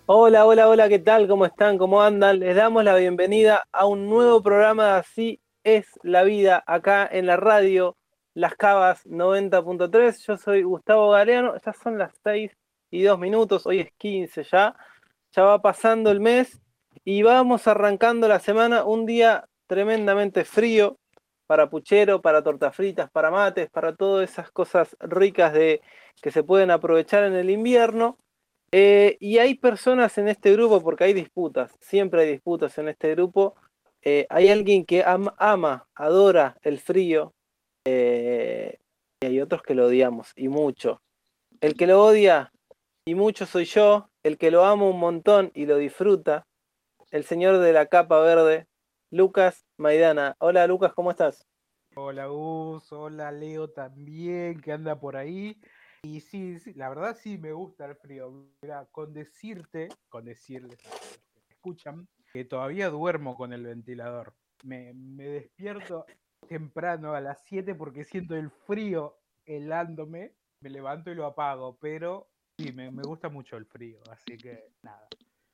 Hola, hola, hola, ¿qué tal? ¿Cómo están? ¿Cómo andan? Les damos la bienvenida a un nuevo programa de Así es la vida, acá en la radio Las Cavas 90.3. Yo soy Gustavo Galeano, ya son las 6:02, hoy es 15 ya, ya va pasando el mes y vamos arrancando la semana, un día tremendamente frío para puchero, para tortas fritas, para mates, para todas esas cosas ricas que se pueden aprovechar en el invierno. Y hay personas en este grupo, porque hay disputas, siempre hay disputas en este grupo. Hay alguien que ama, adora el frío, y hay otros que lo odiamos, y mucho. El que lo odia, y mucho soy yo, el que lo ama un montón y lo disfruta, el señor de la capa verde, Lucas Maidana. Hola Lucas, ¿cómo estás? Hola Gus, hola Leo también, que anda por ahí. Y sí, sí, la verdad sí me gusta el frío. Mira, con decirles a los que me escuchan, que todavía duermo con el ventilador. Me despierto temprano a las 7 porque siento el frío helándome, me levanto y lo apago, pero sí, me gusta mucho el frío, así que nada,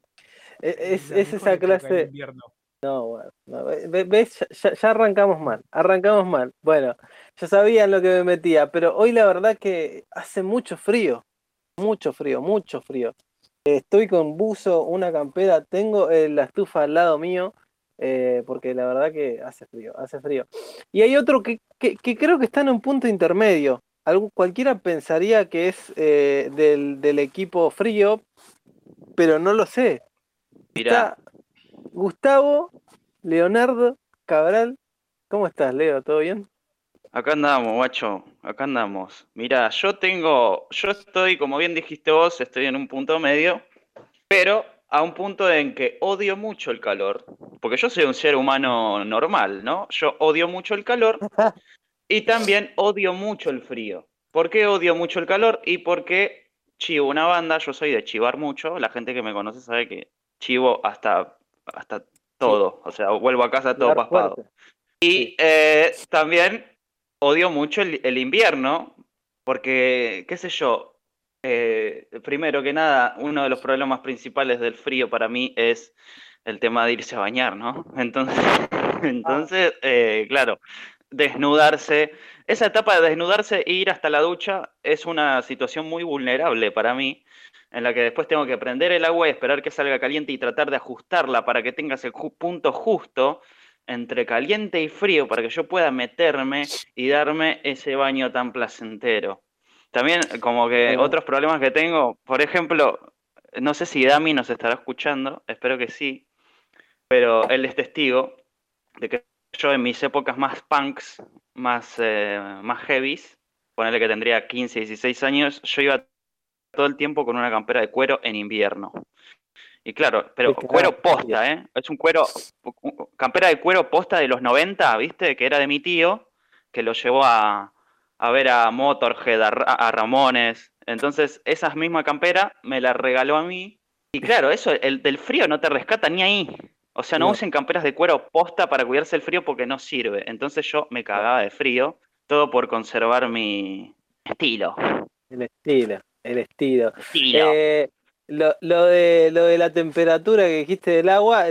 es la Es mejor esa época el clase. invierno. No, bueno, no, ¿ves? Ya arrancamos mal, arrancamos mal. Bueno, yo sabía en lo que me metía, pero hoy la verdad que hace mucho frío, mucho frío, mucho frío. Estoy con buzo, una campera, tengo la estufa al lado mío, porque la verdad que hace frío, hace frío. Y hay otro que creo que está en un punto intermedio. Cualquiera pensaría que es del equipo frío, pero no lo sé. Mirá, Está Gustavo Leonardo Cabral. ¿Cómo estás, Leo? ¿Todo bien? acá andamos, guacho, acá andamos. Mirá, yo estoy, como bien dijiste vos, estoy en un punto medio, pero a un punto en que odio mucho el calor, porque yo soy un ser humano normal, ¿no? Yo odio mucho el calor y también odio mucho el frío. ¿Por qué odio mucho el calor? Y porque chivo una banda, yo soy de chivar mucho, la gente que me conoce sabe que chivo hasta Sí, todo, o sea, vuelvo a casa todo chivar paspado. fuerte. Sí. Y también odio mucho el invierno, porque, qué sé yo, primero que nada, uno de los problemas principales del frío para mí es el tema de irse a bañar, ¿no? Entonces, Ah, claro, desnudarse, esa etapa de desnudarse e ir hasta la ducha es una situación muy vulnerable para mí, en la que después tengo que prender el agua y esperar que salga caliente y tratar de ajustarla para que tengas el punto justo entre caliente y frío para que yo pueda meterme y darme ese baño tan placentero. También como que tremendo. otros problemas que tengo, por ejemplo, no sé si Dami nos estará escuchando, espero que sí, pero él es testigo de que yo en mis épocas más punks, más heavies, ponerle que tendría 15, 16 años, yo iba todo el tiempo con una campera de cuero en invierno. Y claro, pero Qué crack, cuero tío. posta, ¿eh? Es un cuero, campera de cuero posta de los 90, ¿viste? Que era de mi tío, que lo llevó a ver a Motorhead, a Ramones. Entonces, esa misma campera me la regaló a mí. Y claro, eso, el del frío no te rescata ni ahí. O sea, no No, usen camperas de cuero posta para cuidarse el frío porque no sirve. Entonces yo me no. cagaba de frío, todo por conservar mi estilo. El estilo, el estilo. Estilo. Eh, lo de la temperatura que dijiste del agua,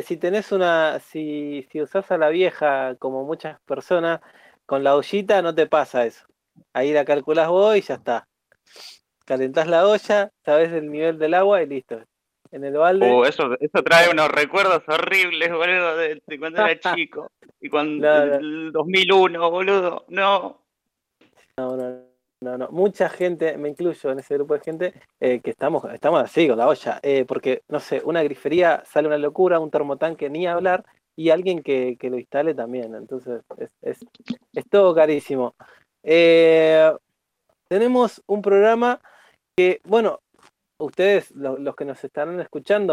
si usás a la vieja, como muchas personas, con la ollita no te pasa eso. Ahí la calculás vos y ya está. Calentás la olla, sabés el nivel del agua y listo. En el balde, Eso trae unos recuerdos horribles, boludo, de cuando era chico. Y cuando no, no, el 2001, boludo. No. no, no, no, no. Mucha gente, me incluyo en ese grupo de gente, que estamos así con la olla, porque, no sé, una grifería sale una locura, un termotanque ni hablar, y alguien que lo instale también, entonces es todo carísimo. Eh, Tenemos un programa que, bueno, ustedes, los que nos estarán escuchando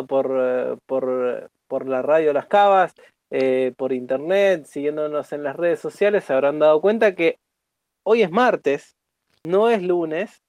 por la radio Las Cavas, por internet, siguiéndonos en las redes sociales, se habrán dado cuenta que hoy es martes, no es lunes,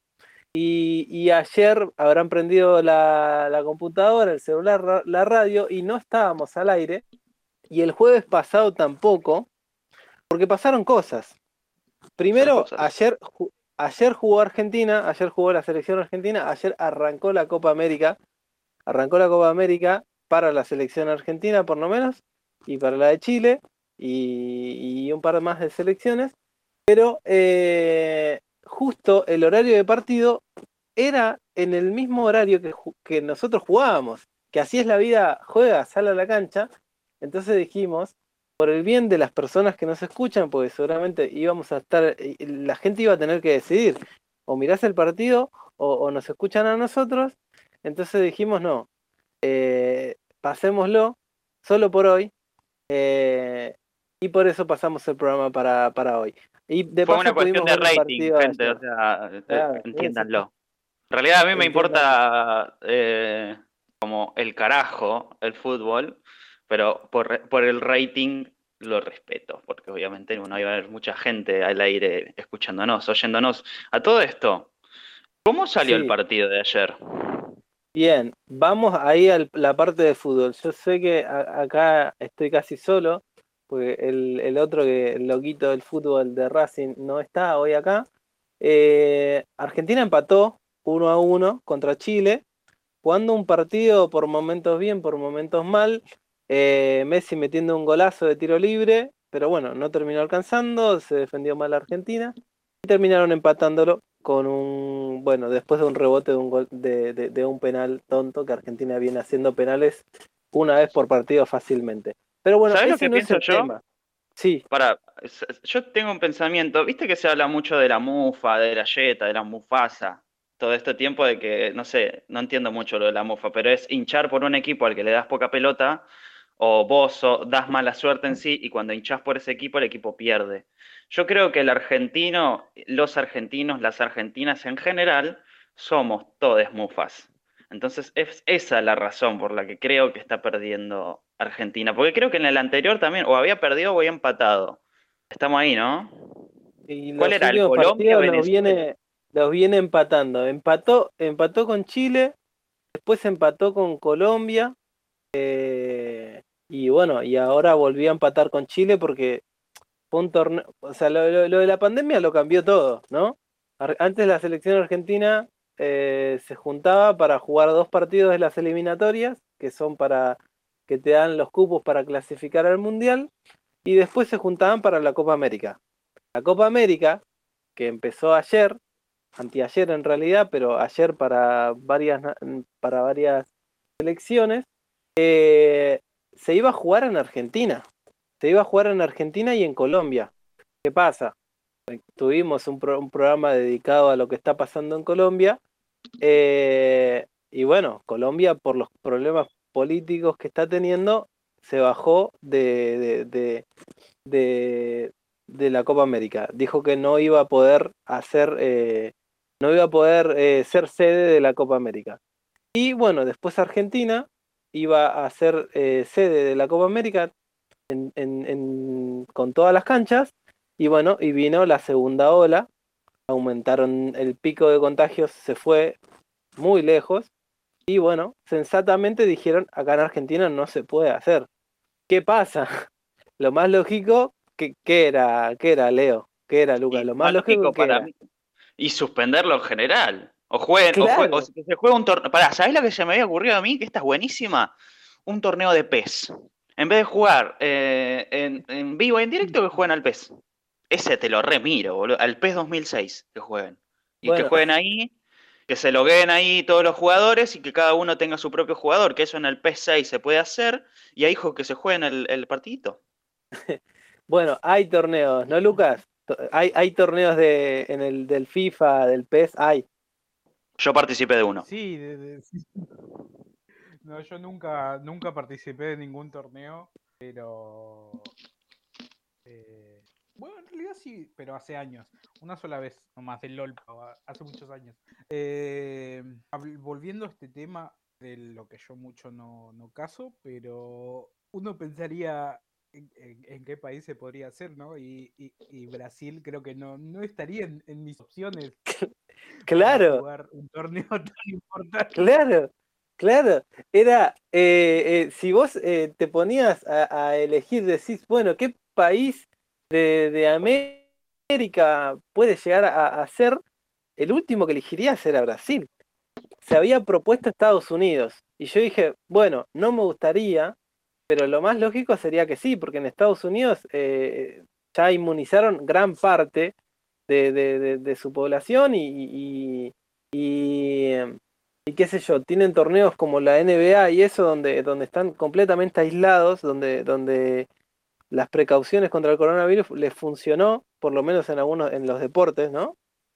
y ayer habrán prendido la computadora, el celular, la radio, y no estábamos al aire, y el jueves pasado tampoco, porque pasaron cosas. Pasaron Primero, cosas. ayer jugó Argentina, ayer jugó la selección argentina, ayer arrancó la Copa América. arrancó la Copa América para la selección argentina por lo menos, y para la de Chile, y un par más de selecciones, pero justo el horario de partido era en el mismo horario que nosotros jugábamos, que así es la vida, juega, sale a la cancha. Entonces dijimos, por el bien de las personas que nos escuchan, porque seguramente íbamos a estar, la gente iba a tener que decidir, o mirás el partido o nos escuchan a nosotros. Entonces dijimos, no, pasémoslo solo por hoy, y por eso pasamos el programa para hoy. Y de Fue paso una cuestión pudimos de ver el rating, partido gente, ayer. o sea, Claro, entiéndanlo. En realidad a mí me entiendan. importa como el carajo el fútbol, pero por el rating lo respeto, porque obviamente no iba a haber mucha gente al aire escuchándonos, oyéndonos. A todo esto, ¿cómo salió el Sí, partido de ayer? bien, vamos ahí a la parte de fútbol. Yo sé que acá estoy casi solo, porque el otro, el loquito del fútbol de Racing, no está hoy acá. Argentina empató 1-1 contra Chile, jugando un partido por momentos bien, por momentos mal. Messi metiendo un golazo de tiro libre, pero bueno, no terminó alcanzando, se defendió mal Argentina. Y terminaron empatándolo con bueno, después de un rebote de un gol, de un penal tonto, que Argentina viene haciendo penales una vez por partido fácilmente. Pero bueno, ¿Sabes lo ese que no es pienso el yo? tema. Sí, Yo tengo un pensamiento, viste que se habla mucho de la mufa, de la yeta, de la mufasa, todo este tiempo de que, no sé, no entiendo mucho lo de la mufa, pero es hinchar por un equipo al que le das poca pelota, o vos das mala suerte en sí, y cuando hinchás por ese equipo, el equipo pierde. Yo creo que el argentino, los argentinos, las argentinas en general, somos todes mufas. Entonces es esa la razón por la que creo que está perdiendo Argentina. Porque creo que en el anterior también o había perdido o había empatado. Estamos ahí, ¿no? y ¿Cuál los era? ¿El últimos partidos Colombia-Venezuela? los viene empatando. Empató con Chile, después empató con Colombia. Y bueno, y ahora volví a empatar con Chile porque fue un torneo, o sea, lo de la pandemia lo cambió todo, ¿no? Antes la selección argentina se juntaba para jugar 2 partidos de las eliminatorias, que son para que te dan los cupos para clasificar al Mundial, y después se juntaban para la Copa América. La Copa América, que empezó ayer, anteayer en realidad, pero ayer para varias selecciones, se iba a jugar en Argentina. Se iba a jugar en Argentina y en Colombia. ¿Qué pasa? Tuvimos un programa dedicado a lo que está pasando en Colombia. Y bueno, Colombia, por los problemas políticos que está teniendo, se bajó de la Copa América. Dijo que no iba a poder no iba a poder ser sede de la Copa América. Y bueno, después Argentina iba a ser sede de la Copa América con todas las canchas. Y bueno, y vino la segunda ola, aumentaron el pico de contagios, se fue muy lejos. Y bueno, sensatamente dijeron, acá en Argentina no se puede hacer. ¿Qué pasa? Lo más lógico, ¿qué era, Leo? ¿Qué era, Lucas? Y Lo lo más más lógico lógico que para era. mí. Y suspenderlo en general. O Claro, que se juegue un torneo. Pará, ¿sabés lo que se me había ocurrido a mí? Que esta es buenísima. Un torneo de PES. En vez de jugar en vivo y en directo, que jueguen al PES. Ese te lo remiro, boludo. Al PES 2006 que jueguen. Y que bueno, jueguen ahí, que se logueen ahí todos los jugadores y que cada uno tenga su propio jugador. Que eso en el PES 6 se puede hacer. Y ahí que se jueguen el partidito. bueno, hay torneos, ¿no, Lucas? Hay torneos del FIFA, del PES, hay. Yo participé de uno. Sí, sí. No, yo nunca participé de ningún torneo, pero bueno, en realidad sí, pero hace años. Una sola vez, nomás del LOL, hace muchos años. Volviendo a este tema de lo que yo mucho no caso, pero uno pensaría en qué país se podría hacer, ¿no? Y Brasil creo que no estaría en mis opciones para Claro, jugar un torneo tan importante. claro, claro. Era, si vos te ponías a elegir, decís, bueno, ¿qué país de América puede llegar a ser? El último que elegirías era Brasil. se había propuesto Estados Unidos. Y yo dije, bueno, no me gustaría, pero lo más lógico sería que sí, porque en Estados Unidos ya inmunizaron gran parte de su población y qué sé yo, tienen torneos como la NBA y eso donde están completamente aislados, donde las precauciones contra el coronavirus les funcionó, por lo menos en los deportes, ¿no?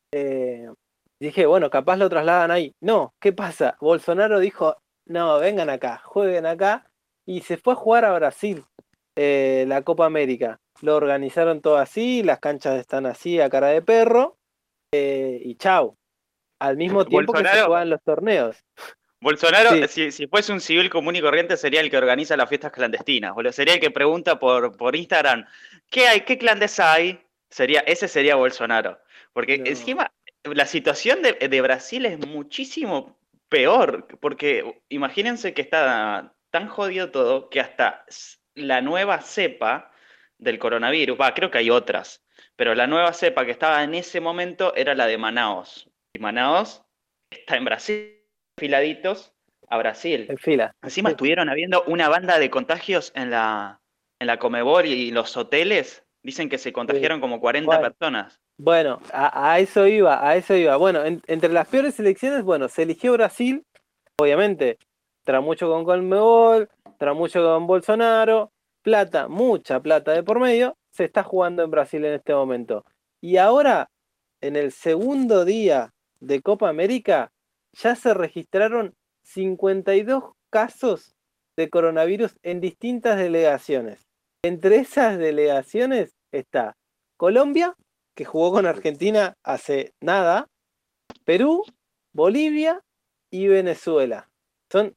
Dije, bueno, capaz lo trasladan ahí. No, ¿qué pasa? Bolsonaro dijo, no, vengan acá, jueguen acá, y se fue a jugar a Brasil la Copa América. Lo organizaron todo así, las canchas están así a cara de perro, y chau. Al mismo tiempo que se Bolsonaro, juegan los torneos. Bolsonaro, Sí, si fuese un civil común y corriente, sería el que organiza las fiestas clandestinas, boludo. Sería el que pregunta por Instagram, ¿qué hay? ¿Qué clandes hay? Ese sería Bolsonaro. Porque no, encima, la situación de Brasil es muchísimo peor. Porque imagínense que está tan jodido todo que hasta la nueva cepa del coronavirus, creo que hay otras, pero la nueva cepa que estaba en ese momento era la de Manaos. Y Manaos está en Brasil, filaditos a Brasil. en fila. Encima Sí. estuvieron habiendo una banda de contagios en la Comebol y los hoteles. Dicen que se Sí. contagiaron como 40 Bueno, personas. bueno, a eso iba, a eso iba. Bueno, entre las peores elecciones, bueno, se eligió Brasil, obviamente, tramucho con Conmebol, tramucho con Bolsonaro, plata, mucha plata de por medio, se está jugando en Brasil en este momento. Y ahora, en el segundo día de Copa América, ya se registraron 52 casos de coronavirus en distintas delegaciones. Entre esas delegaciones está Colombia, que jugó con Argentina hace nada, Perú, Bolivia y Venezuela. Son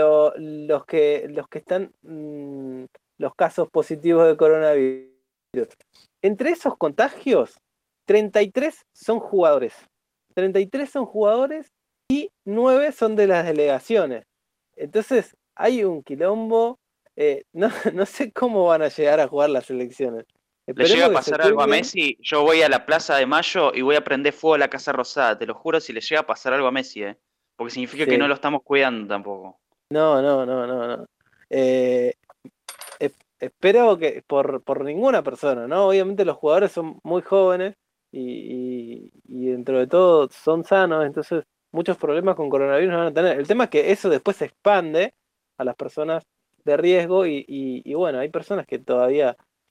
los que están los casos positivos de coronavirus. Entre esos contagios, 33 son jugadores. 33 son jugadores y 9 son de las delegaciones. Entonces, hay un quilombo. No, no sé cómo van a llegar a jugar las elecciones. Le llega Esperemos a que se pasar algo a cuiden. Messi, yo voy a la Plaza de Mayo y voy a prender fuego a la Casa Rosada. Te lo juro si le llega a pasar algo a Messi, porque significa que no Sí. lo estamos cuidando tampoco. No, no, no, no, no. Eh, espero que por ninguna persona, ¿no? Obviamente los jugadores son muy jóvenes y dentro de todo son sanos, entonces muchos problemas con coronavirus no van a tener. El tema es que eso después se expande a las personas de riesgo y bueno, hay personas que todavía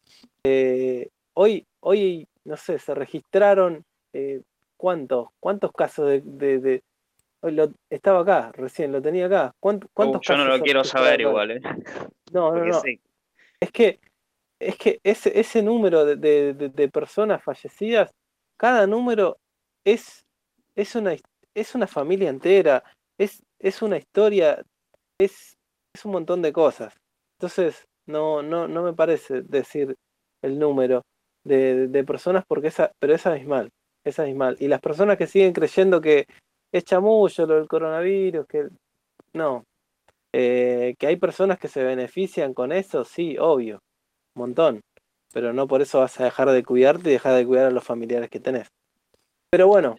hoy, no sé, se registraron ¿cuántos casos hoy estaba acá, recién lo tenía acá. ¿Cuántos Yo no casos lo se quiero saber registraron hoy? igual, No, no, porque no. sé. Es que, es que ese número de personas fallecidas, cada número es, es una familia entera, es una historia, es un montón de cosas. Entonces, no me parece decir el número de personas porque pero es abismal, es abismal. Y las personas que siguen creyendo que es chamullo lo del coronavirus, que no, que hay personas que se benefician con eso, sí, obvio, un montón. Pero no por eso vas a dejar de cuidarte y dejar de cuidar a los familiares que tenés. Pero bueno,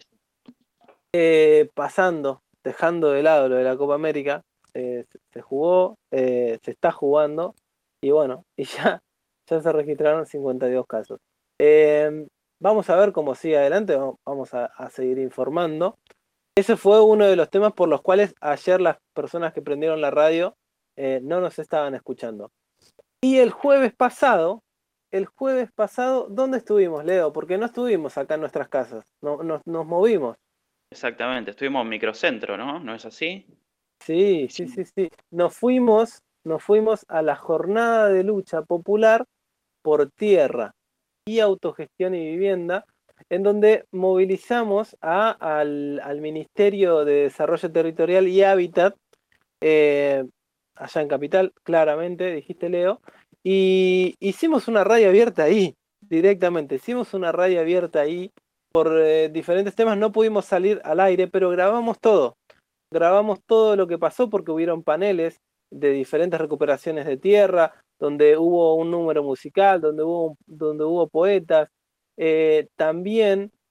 pasando, dejando de lado lo de la Copa América, se jugó, se está jugando, y bueno, y ya se registraron 52 casos. Vamos a ver cómo sigue adelante, vamos a seguir informando. Ese fue uno de los temas por los cuales ayer las personas que prendieron la radio no nos estaban escuchando. Y el jueves pasado, ¿dónde estuvimos, Leo? Porque no estuvimos acá en nuestras casas, no, nos movimos. Exactamente, estuvimos en microcentro, ¿no? ¿No es así? Sí, sí, Hicimos- sí, sí. Nos fuimos a la jornada de lucha popular por tierra y autogestión y vivienda, en donde movilizamos al Ministerio de Desarrollo Territorial y Hábitat, eh, allá en Capital, claramente, dijiste Leo, y hicimos una radio abierta ahí, directamente, hicimos una radio abierta ahí por diferentes temas, no pudimos salir al aire, pero grabamos todo lo que pasó porque hubieron paneles de diferentes recuperaciones de tierra, donde hubo un número musical, donde hubo poetas. También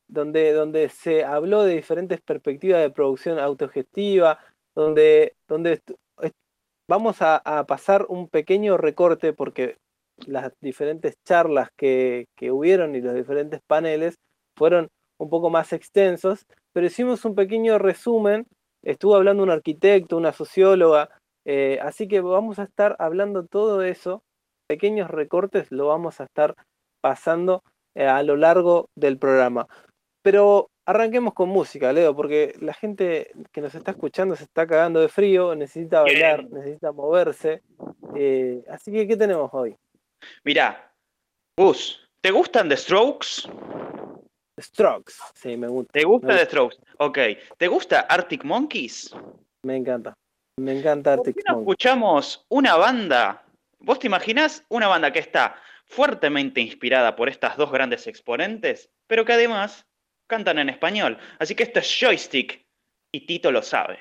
donde se habló de diferentes perspectivas de producción autogestiva, donde vamos a pasar un pequeño recorte porque las diferentes charlas que hubieron y los diferentes paneles fueron un poco más extensos, pero hicimos un pequeño resumen. Estuvo hablando un arquitecto, una socióloga, así que vamos a estar hablando todo eso, pequeños recortes lo vamos a estar pasando a lo largo del programa. Pero arranquemos con música, Leo, porque la gente que nos está escuchando se está cagando de frío, necesita bailar, necesita moverse. Así que, ¿qué tenemos hoy? Mirá, Gus, ¿te gustan The Strokes? Strokes, sí, me gusta. ¿Te gusta The Strokes? Ok. ¿Te gusta Arctic Monkeys? Me encanta Arctic ¿Por qué no Monkeys. escuchamos una banda? ¿Vos te imaginás una banda que está fuertemente inspirada por estas dos grandes exponentes, pero que además cantan en español? Así que esto es Joystick y Tito lo sabe.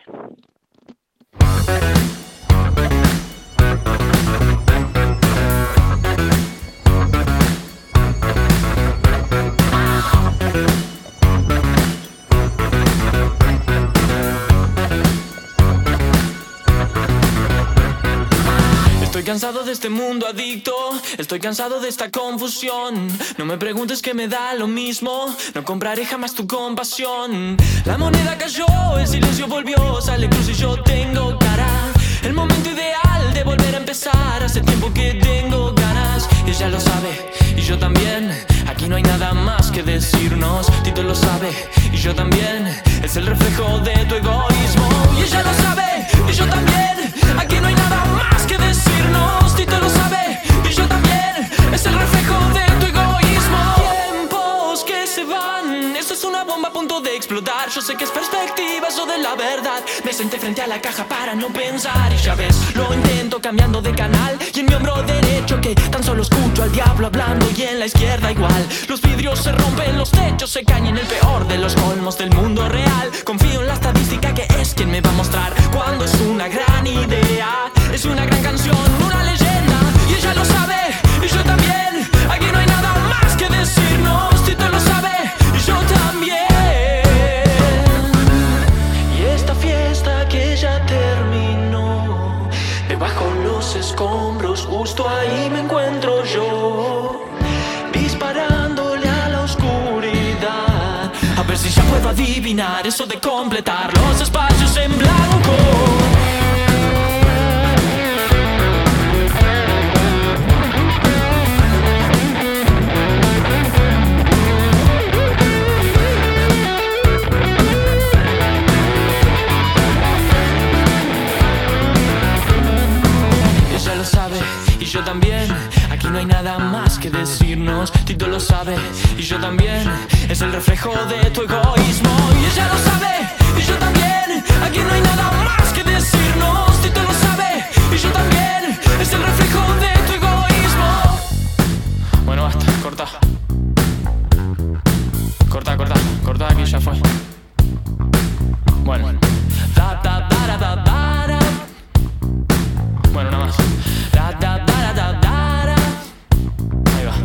Estoy cansado de este mundo adicto, estoy cansado de esta confusión. No me preguntes que me da lo mismo, no compraré jamás tu compasión. La moneda cayó, el silencio volvió, sale cruz y yo tengo cara. El momento ideal de volver a empezar, hace tiempo que tengo ganas. Y ella lo sabe, y yo también, aquí no hay nada más que decirnos. Tito lo sabe, y yo también, es el reflejo de tu egoísmo. Y ella lo sabe, y yo también, aquí no hay nada más que decirnos. Tito lo sabe, y yo también, es el reflejo de tu egoísmo. Tiempos que se van, esto es una bomba a punto de explotar. Yo sé que es perspectiva, eso de la verdad. Me senté frente a la caja para no pensar. Y ya ves, lo intento cambiando de canal. Y en mi hombro derecho que tan solo escucho al diablo hablando. Y en la izquierda igual, los vidrios se rompen, los techos se caen. En el peor de los colmos del mundo real, confío en la estadística que es quien me va a mostrar cuando es una gran idea. Es una gran canción, una leyenda. Y ella lo sabe, y yo también. Aquí no hay nada más que decirnos. Tito lo sabe, y yo también. Y esta fiesta que ya terminó, debajo los escombros, justo ahí me encuentro yo, disparándole a la oscuridad. A ver si ya puedo adivinar eso de completar los espacios en blanco. Y yo también, aquí no hay nada más que decirnos. Tito lo sabe, y yo también, es el reflejo de tu egoísmo. Y ella lo sabe, y yo también, aquí no hay nada más que decirnos. Tito lo sabe, y yo también, es el reflejo de tu egoísmo. Bueno, basta, corta, aquí ya fue. Bueno, bueno, nada más. Ahí va.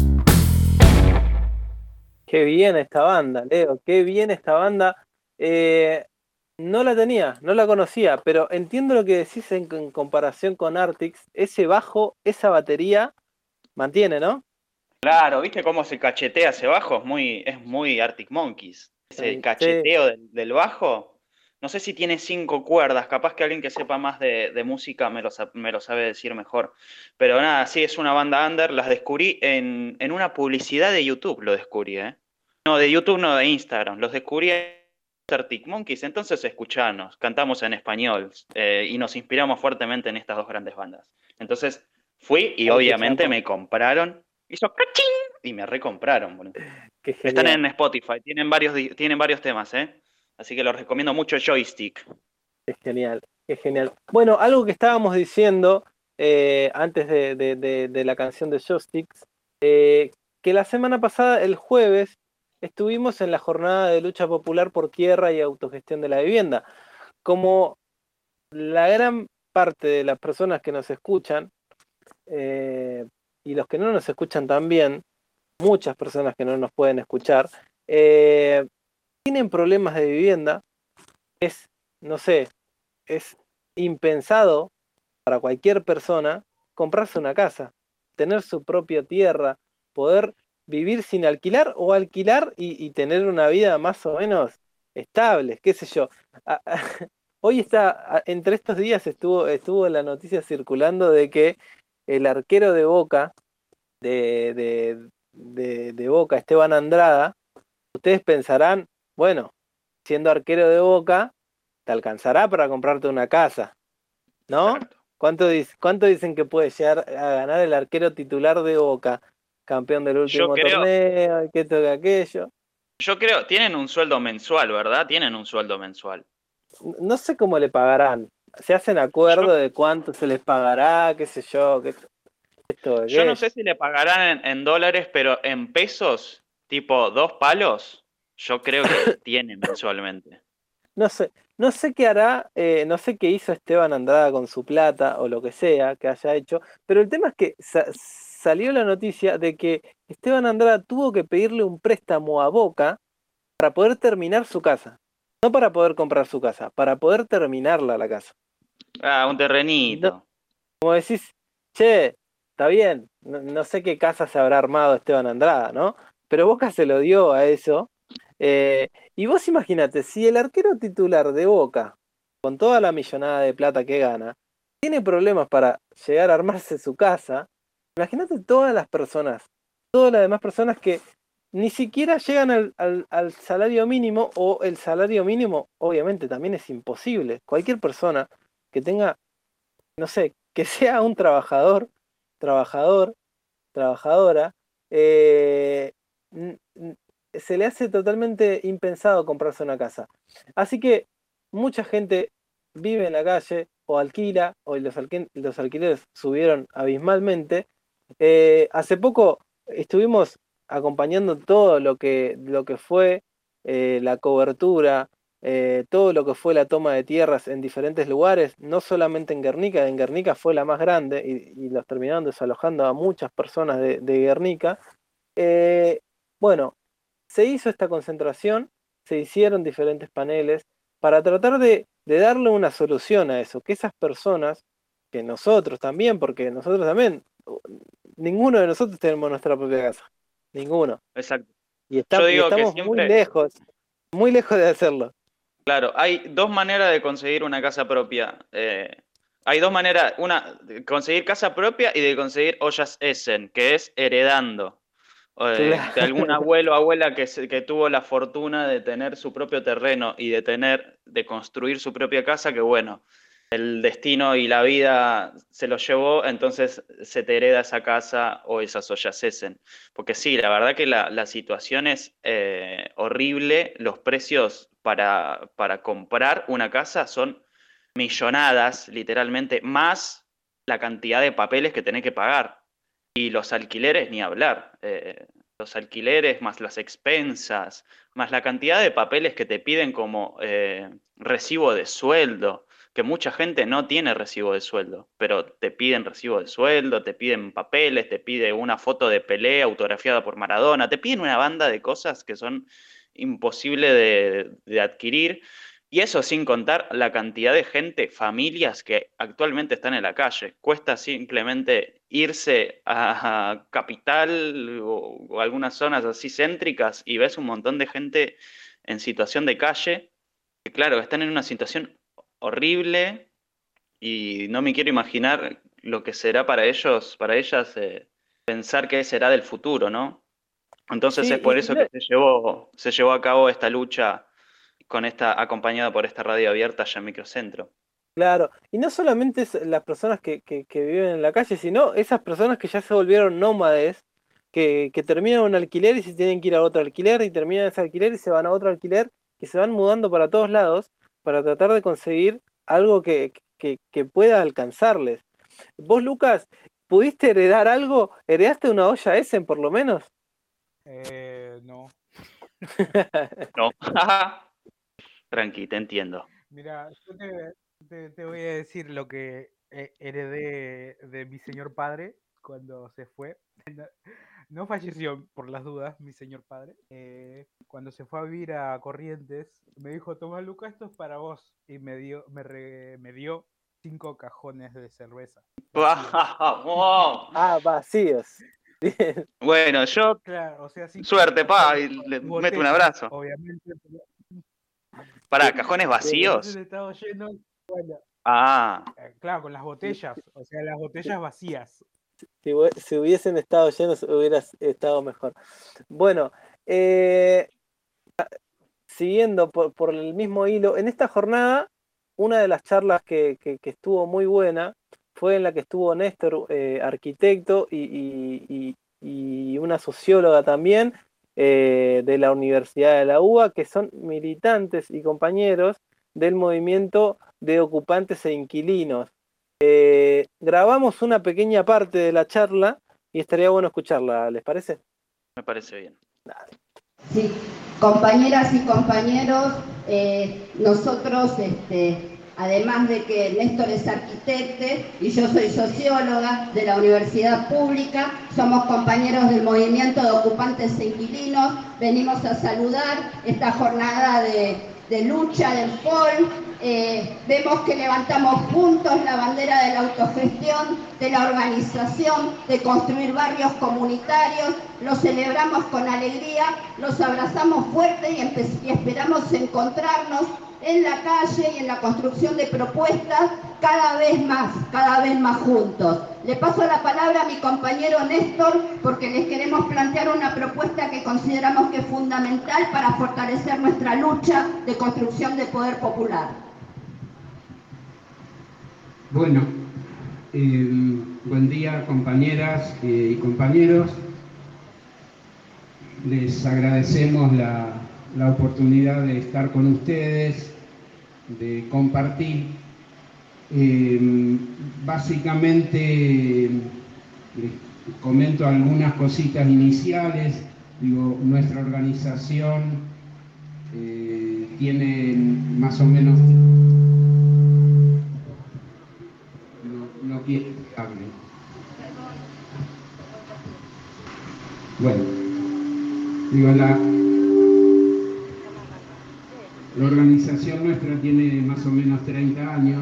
Qué bien esta banda, Leo, qué bien esta banda. No la tenía, no la conocía, pero entiendo lo que decís en comparación con Arctic. Ese bajo, esa batería, mantiene, ¿no? Claro, ¿viste cómo se cachetea ese bajo? Es muy Arctic Monkeys. Ese Sí, cacheteo del bajo. No sé si tiene 5 cuerdas, capaz que alguien que sepa más de música me lo sabe decir mejor. Pero nada, sí, es una banda under, las descubrí en una publicidad de YouTube, lo descubrí, ¿eh? No, de YouTube no, de Instagram, los descubrí en Arctic Monkeys, entonces escuchanos, cantamos en español y nos inspiramos fuertemente en estas dos grandes bandas. Entonces fui y obviamente me compraron, hizo ¡cachín! Y me recompraron, boludo. Están en Spotify, tienen varios temas, ¿eh? Así que los recomiendo mucho Joystick. Es genial, es genial. Bueno, algo que estábamos diciendo antes de la canción de Joysticks, que la semana pasada, el jueves, estuvimos en la jornada de lucha popular por tierra y autogestión de la vivienda. Como la gran parte de las personas que nos escuchan, y los que no nos escuchan también, muchas personas que no nos pueden escuchar, tienen problemas de vivienda, no sé, es impensado para cualquier persona comprarse una casa, tener su propia tierra, poder vivir sin alquilar o alquilar y tener una vida más o menos estable, qué sé yo. Hoy entre estos días estuvo la noticia circulando de que el arquero de Boca, de Boca, Esteban Andrada, ustedes pensarán, bueno, siendo arquero de Boca, te alcanzará para comprarte una casa, ¿no? Exacto. ¿Cuánto dicen que puede llegar a ganar el arquero titular de Boca? Campeón del Yo último creo, torneo, que esto, que aquello. tienen un sueldo mensual, ¿verdad? Tienen un sueldo mensual. No sé cómo le pagarán. Se hacen acuerdo Yo, de cuánto se les pagará, qué sé yo, qué esto, yo no aquello. sé si le pagarán en dólares, pero en pesos, tipo 2 palos, yo creo que tiene mensualmente. No sé qué hará, no sé qué hizo Esteban Andrada con su plata o lo que sea que haya hecho, pero el tema es que salió la noticia de que Esteban Andrada tuvo que pedirle un préstamo a Boca para poder terminar su casa. No para poder comprar su casa, para poder terminarla la casa. Ah, un No, terrenito. como decís, che, está bien, no sé qué casa se habrá armado Esteban Andrada, ¿no? Pero Boca se lo dio a eso. Y vos imagínate, si el arquero titular de Boca, con toda la millonada de plata que gana, tiene problemas para llegar a armarse su casa, imagínate todas las demás personas que ni siquiera llegan al salario mínimo, o el salario mínimo obviamente también es imposible. Cualquier persona que tenga, no sé, que sea un trabajador, trabajadora, eh, n- n- se le hace totalmente impensado comprarse una casa. Así que mucha gente vive en la calle o alquila, o los alquileres subieron abismalmente. Hace poco estuvimos acompañando todo lo que fue la cobertura, todo lo que fue la toma de tierras en diferentes lugares, no solamente en Guernica fue la más grande y los terminaron desalojando a muchas personas de Guernica. Eh, bueno, se hizo esta concentración, se hicieron diferentes paneles para tratar de darle una solución a eso, que esas personas, que nosotros también, porque nosotros también, ninguno de nosotros tenemos nuestra propia casa, ninguno, Exacto. y, Yo y digo que estamos siempre, muy lejos de hacerlo. claro, hay dos maneras de conseguir una casa propia. Hay dos maneras, una, de conseguir casa propia y de conseguir ollas Essen, que es heredando. De algún Claro. abuelo o abuela que tuvo la fortuna de tener su propio terreno y de construir su propia casa, que bueno, el destino y la vida se lo llevó, entonces se te hereda esa casa o esas ollas Essen. Porque sí, la verdad que la situación es horrible, los precios para comprar una casa son millonadas, literalmente, más la cantidad de papeles que tenés que pagar. Y los alquileres, ni hablar. Los alquileres más las expensas, más la cantidad de papeles que te piden como recibo de sueldo, que mucha gente no tiene recibo de sueldo, pero te piden recibo de sueldo, te piden papeles, te pide una foto de Pelé autografiada por Maradona, te piden una banda de cosas que son imposibles de adquirir. Y eso sin contar la cantidad de gente, familias que actualmente están en la calle. Cuesta simplemente irse a Capital o algunas zonas así céntricas y ves un montón de gente en situación de calle, que claro, están en una situación horrible y no me quiero imaginar lo que será para ellos, para ellas, pensar qué será del futuro, ¿no? Entonces es Sí, por eso que se llevó a cabo esta lucha acompañada por esta radio abierta allá en Microcentro. claro, y no solamente es las personas que viven en la calle, sino esas personas que ya se volvieron nómades, que terminan un alquiler y se tienen que ir a otro alquiler, y terminan ese alquiler y se van a otro alquiler, que se van mudando para todos lados para tratar de conseguir algo que pueda alcanzarles. Vos, Lucas, ¿pudiste heredar algo? ¿Heredaste una olla Essen por lo menos? No. No. Tranqui, te entiendo. Mira, yo te voy a decir lo que heredé de mi señor padre. cuando se fue. No falleció, por las dudas, mi señor padre. Cuando se fue a vivir a Corrientes, me dijo, toma Luca, esto es para vos. Y me dio 5 cajones de cerveza. Vacíos. ¡Vamos! Vacíos. Bien. Bueno, yo, Claro, o sea, 5 suerte, pa, y cajones, le meto un botellas, abrazo. obviamente. Pará, ¿cajones Entonces vacíos? estaba lleno. Bueno, Ah, claro, con las botellas, o sea, las botellas vacías. Si hubiesen estado llenos, hubiera estado mejor. Bueno, siguiendo por el mismo hilo, en esta jornada, una de las charlas que estuvo muy buena fue en la que estuvo Néstor, arquitecto, y una socióloga también, de la Universidad de la UBA, que son militantes y compañeros del movimiento de ocupantes e inquilinos. Grabamos una pequeña parte de la charla y estaría bueno escucharla, ¿les parece? me parece bien. Sí, compañeras y compañeros, nosotros, además de que Néstor es arquitecto y yo soy socióloga de la Universidad Pública, somos compañeros del movimiento de ocupantes e inquilinos, venimos a saludar esta jornada de lucha del FOL. Vemos que levantamos juntos la bandera de la autogestión, de la organización, de construir barrios comunitarios, lo celebramos con alegría, los abrazamos fuerte y esperamos encontrarnos en la calle y en la construcción de propuestas cada vez más juntos. Le paso la palabra a mi compañero Néstor porque les queremos plantear una propuesta que consideramos que es fundamental para fortalecer nuestra lucha de construcción de poder popular. Bueno, buen día compañeras y compañeros. Les agradecemos la oportunidad de estar con ustedes, de compartir. Básicamente les comento algunas cositas iniciales. Digo, nuestra organización tiene más o menos... No quiere que hable. Bueno, digo, la organización nuestra tiene más o menos 30 años.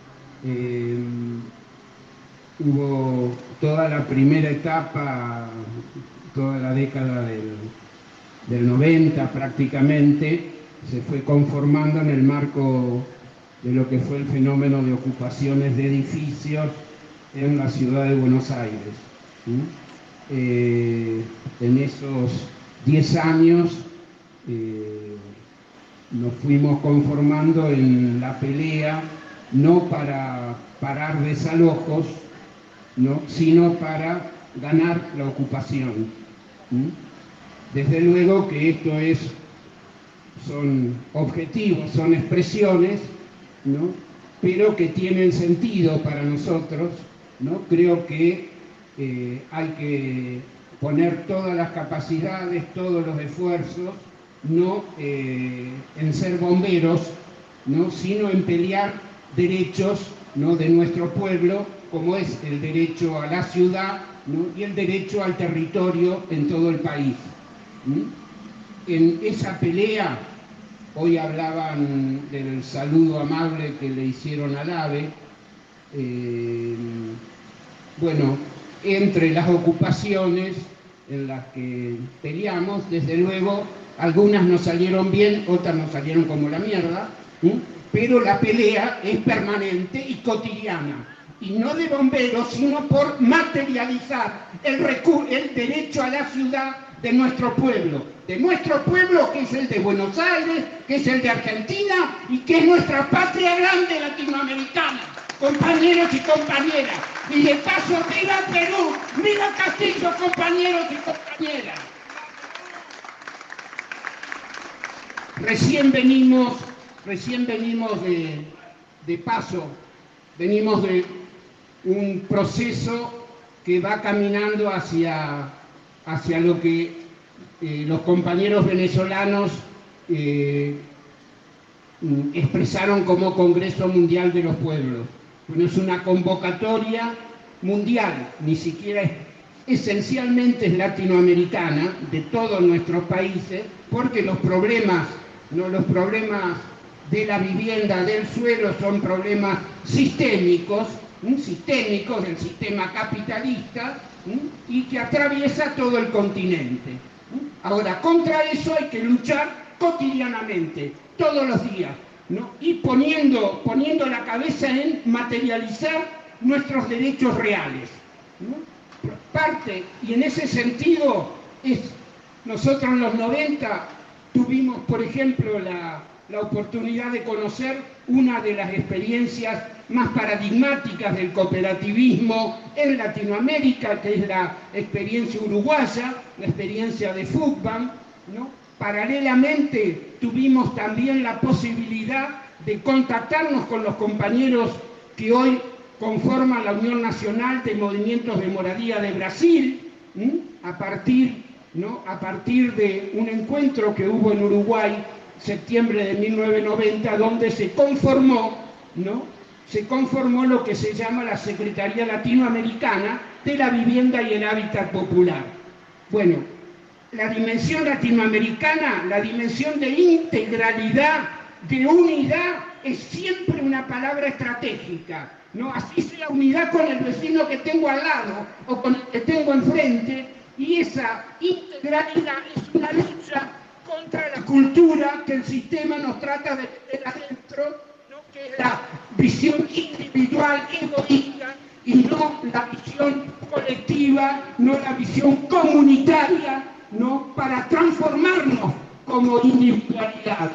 Hubo toda la primera etapa, toda la década del 90 prácticamente, se fue conformando en el marco de lo que fue el fenómeno de ocupaciones de edificios en la ciudad de Buenos Aires. En esos 10 años nos fuimos conformando en la pelea, no para parar desalojos, ¿no?, sino para ganar la ocupación. Desde luego que esto son objetivos, son expresiones, ¿no?, pero que tienen sentido para nosotros, ¿no? Creo que hay que poner todas las capacidades, todos los esfuerzos, no en ser bomberos, ¿no?, sino en pelear derechos, ¿no?, de nuestro pueblo, como es el derecho a la ciudad, ¿no?, y el derecho al territorio en todo el país. En esa pelea, hoy hablaban del saludo amable que le hicieron al AVE. Bueno, entre las ocupaciones en las que peleamos, desde luego, algunas nos salieron bien, otras nos salieron como la mierda, pero la pelea es permanente y cotidiana, y no de bomberos, sino por materializar el derecho a la ciudad de nuestro pueblo, que es el de Buenos Aires, que es el de Argentina y que es nuestra patria grande latinoamericana, compañeros y compañeras. Y de paso, ¡viva Perú! ¡Viva Castillo, compañeros y compañeras! Recién venimos de paso, venimos de un proceso que va caminando hacia lo que los compañeros venezolanos expresaron como Congreso Mundial de los Pueblos. Bueno, es una convocatoria mundial, ni siquiera esencialmente es latinoamericana, de todos nuestros países, porque los problemas de la vivienda, del suelo, son problemas sistémicos del sistema capitalista, y que atraviesa todo el continente. Ahora, contra eso hay que luchar cotidianamente, todos los días, ¿no? Y poniendo la cabeza en materializar nuestros derechos reales, ¿no? Parte, y en ese sentido, nosotros en los 90 tuvimos, por ejemplo, la oportunidad de conocer una de las experiencias más paradigmáticas del cooperativismo en Latinoamérica, que es la experiencia uruguaya, la experiencia de Foodbank, ¿no? Paralelamente tuvimos también la posibilidad de contactarnos con los compañeros que hoy conforman la Unión Nacional de Movimientos de Moradía de Brasil, a partir de un encuentro que hubo en Uruguay, septiembre de 1990, donde se conformó lo que se llama la Secretaría Latinoamericana de la Vivienda y el Hábitat Popular. Bueno, la dimensión latinoamericana, la dimensión de integralidad, de unidad, es siempre una palabra estratégica, ¿no? Así sea unidad con el vecino que tengo al lado o con el que tengo enfrente, y esa integralidad es una lucha contra la cultura que el sistema nos trata de meter adentro, ¿no? Que es la visión individual, egoísta, y no la visión colectiva, no la visión comunitaria, ¿no? Para transformarnos como individualidades.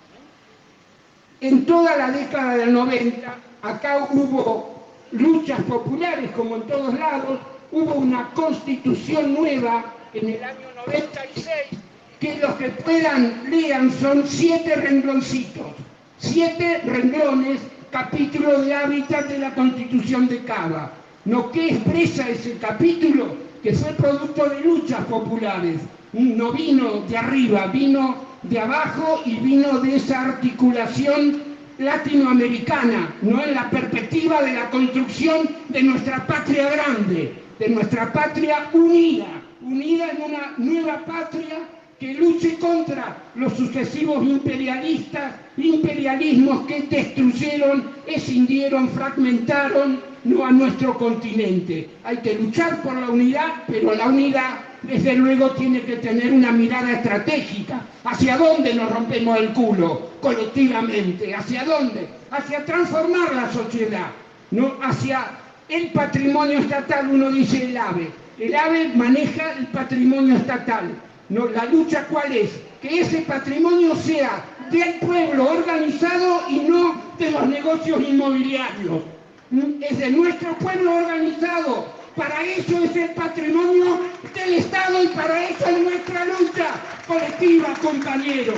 En toda la década del 90, acá hubo luchas populares, como en todos lados, hubo una constitución nueva en el año 96, que los que puedan lean, son 7 rengloncitos, 7 renglones, capítulo de hábitat de la Constitución de Cava. ¿No? ¿Qué expresa ese capítulo? Que fue producto de luchas populares, no vino de arriba, vino de abajo y vino de esa articulación latinoamericana, no en la perspectiva de la construcción de nuestra patria grande, de nuestra patria unida en una nueva patria que luche contra los sucesivos imperialismos que destruyeron, escindieron, fragmentaron, no, a nuestro continente. Hay que luchar por la unidad, pero la unidad, desde luego, tiene que tener una mirada estratégica. ¿Hacia dónde nos rompemos el culo colectivamente? ¿Hacia dónde? Hacia transformar la sociedad, ¿no? Hacia el patrimonio estatal. Uno dice el AVE. El AVE maneja el patrimonio estatal, ¿no? La lucha, ¿cuál es? Que ese patrimonio sea del pueblo organizado y no de los negocios inmobiliarios. Es de nuestro pueblo organizado. Para eso es el patrimonio del Estado y para eso es nuestra lucha colectiva, compañeros.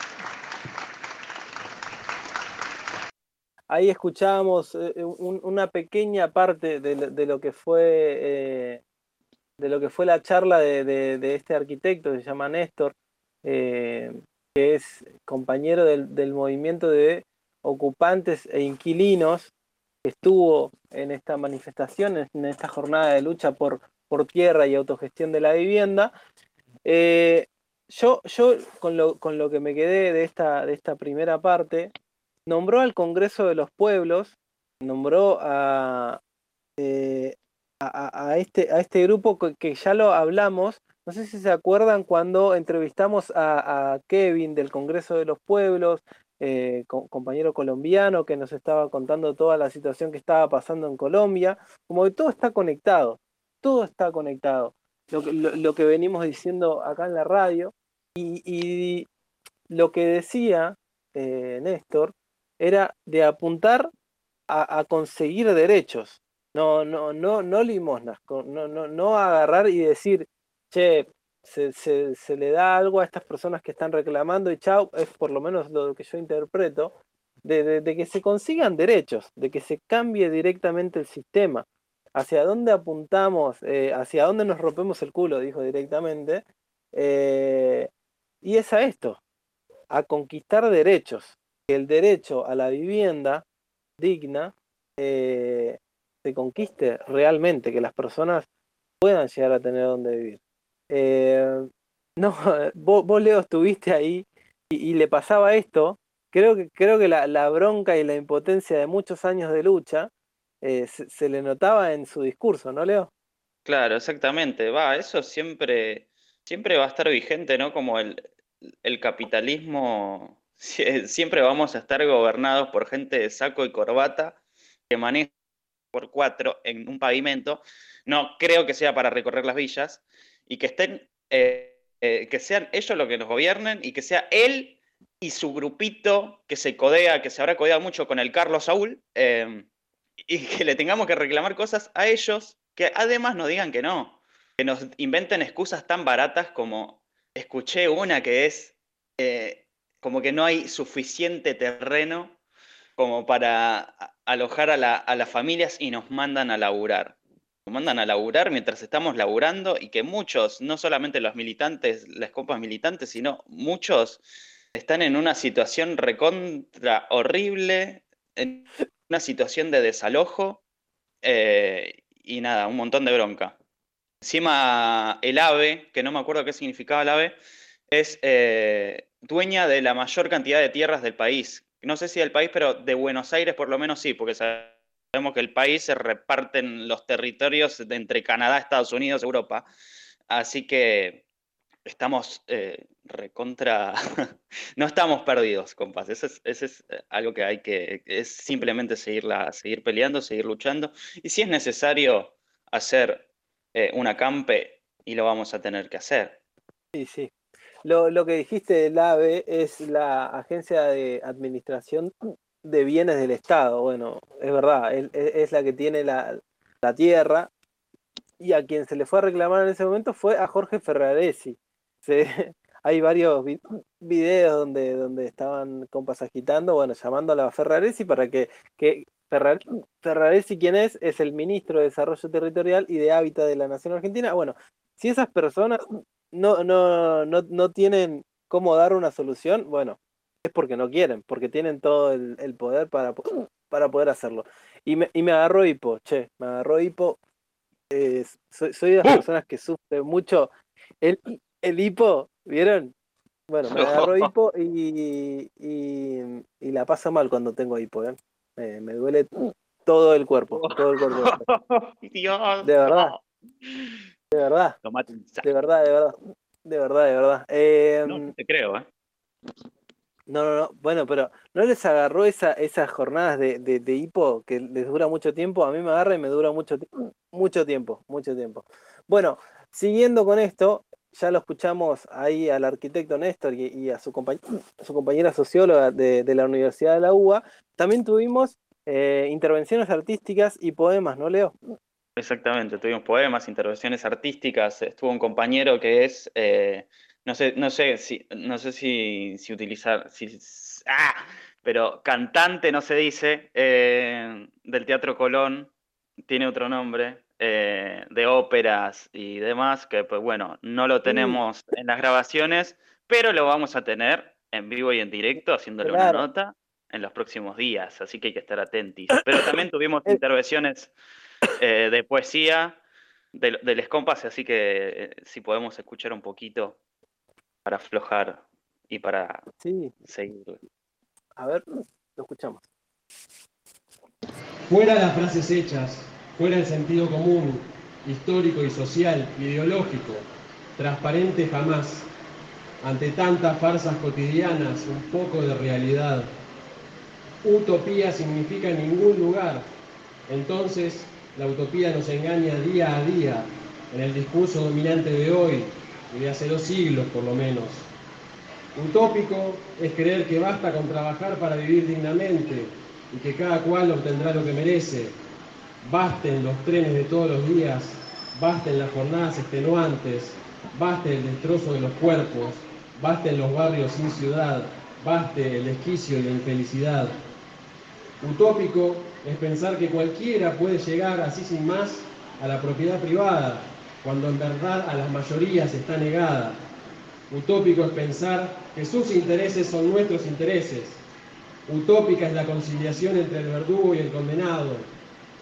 Ahí escuchábamos una pequeña parte de lo que fue la charla de este arquitecto que se llama Néstor, que es compañero del movimiento de ocupantes e inquilinos, que estuvo en esta manifestación, en esta jornada de lucha por tierra y autogestión de la vivienda. Yo con lo que me quedé de esta primera parte, nombró al Congreso de los Pueblos, nombró a este grupo que ya lo hablamos. No sé si se acuerdan cuando entrevistamos a Kevin del Congreso de los Pueblos, compañero colombiano que nos estaba contando toda la situación que estaba pasando en Colombia. Como que todo está conectado, lo que venimos diciendo acá en la radio, y lo que decía Néstor era de apuntar a conseguir derechos. No limosnas, no agarrar y decir, che, se le da algo a estas personas que están reclamando y chau. Es por lo menos lo que yo interpreto, de que se consigan derechos, de que se cambie directamente el sistema. ¿Hacia dónde apuntamos? ¿Hacia dónde nos rompemos el culo? Dijo directamente. Y es a esto, a conquistar derechos. El derecho a la vivienda digna se se conquiste realmente, que las personas puedan llegar a tener donde vivir. No, vos Leo estuviste ahí y le pasaba esto. Creo que la bronca y la impotencia de muchos años de lucha se le notaba en su discurso, ¿no, Leo? Claro, exactamente. Eso siempre va a estar vigente, ¿no? Como el capitalismo, siempre vamos a estar gobernados por gente de saco y corbata que maneja por cuatro en un pavimento. No creo que sea para recorrer las villas y que estén, que sean ellos los que nos gobiernen y que sea él y su grupito que se habrá codeado mucho con el Carlos Saúl, y que le tengamos que reclamar cosas a ellos que además nos digan que no, que nos inventen excusas tan baratas como escuché una que es como que no hay suficiente terreno como para alojar a las familias y nos mandan a laburar. Nos mandan a laburar mientras estamos laburando y que muchos, no solamente los militantes, las compas militantes, sino muchos están en una situación recontra horrible, en una situación de desalojo y nada, un montón de bronca. Encima el AVE, que no me acuerdo qué significaba el AVE, es dueña de la mayor cantidad de tierras del país. No sé si del país, pero de Buenos Aires por lo menos sí, porque sabemos que el país se reparten los territorios entre Canadá, Estados Unidos, Europa. Así que estamos recontra... no estamos perdidos, compas. Eso es algo que hay que... Es simplemente seguir peleando, seguir luchando. Y si es necesario hacer un acampe, y lo vamos a tener que hacer. Sí, sí. Lo que dijiste del AVE es la Agencia de Administración de Bienes del Estado. Bueno, es verdad, es la que tiene la tierra, y a quien se le fue a reclamar en ese momento fue a Jorge Ferraresi. Hay varios videos donde estaban compas agitando, bueno, llamándola a Ferraresi para que Ferraresi, ¿quién es? Es el ministro de Desarrollo Territorial y de Hábitat de la Nación Argentina. Bueno, si esas personas no tienen cómo dar una solución, bueno, es porque no quieren, porque tienen todo el poder para poder hacerlo. Y me agarró hipo, me agarró hipo. Soy de las personas que sufren mucho el hipo, ¿vieron? Bueno, me agarró hipo y la paso mal cuando tengo hipo, ¿eh? Me duele todo el cuerpo, todo el cuerpo. Dios. De verdad. De verdad. Tomate un saco. De verdad. No te creo, ¿eh? No. Bueno, pero ¿no les agarró esas jornadas de hipo que les dura mucho tiempo? A mí me agarra y me dura mucho tiempo. Bueno, siguiendo con esto, ya lo escuchamos ahí al arquitecto Néstor y a su compañera socióloga de la Universidad de la UBA. También tuvimos intervenciones artísticas y poemas, ¿no, Leo? Exactamente, tuvimos poemas, intervenciones artísticas. Estuvo un compañero que es, no sé si utilizar, pero cantante no se dice, del Teatro Colón, tiene otro nombre, de óperas y demás, que pues bueno, no lo tenemos en las grabaciones, pero lo vamos a tener en vivo y en directo, haciéndole una nota en los próximos días, así que hay que estar atentos. Pero también tuvimos intervenciones de poesía de Les Compas, así que si podemos escuchar un poquito para aflojar y para seguir. A ver, lo escuchamos. Fuera las frases hechas, fuera el sentido común, histórico y social, ideológico, transparente jamás. Ante tantas farsas cotidianas, un poco de realidad. Utopía significa ningún lugar. Entonces, la utopía nos engaña día a día en el discurso dominante de hoy y de hace 2 siglos por lo menos. Utópico es creer que basta con trabajar para vivir dignamente y que cada cual obtendrá lo que merece. Basten los trenes de todos los días, basten las jornadas extenuantes, baste el destrozo de los cuerpos, basten los barrios sin ciudad, baste el desquicio y la infelicidad. Utópico es pensar que cualquiera puede llegar así sin más a la propiedad privada, cuando en verdad a las mayorías está negada. Utópico es pensar que sus intereses son nuestros intereses. Utópica es la conciliación entre el verdugo y el condenado.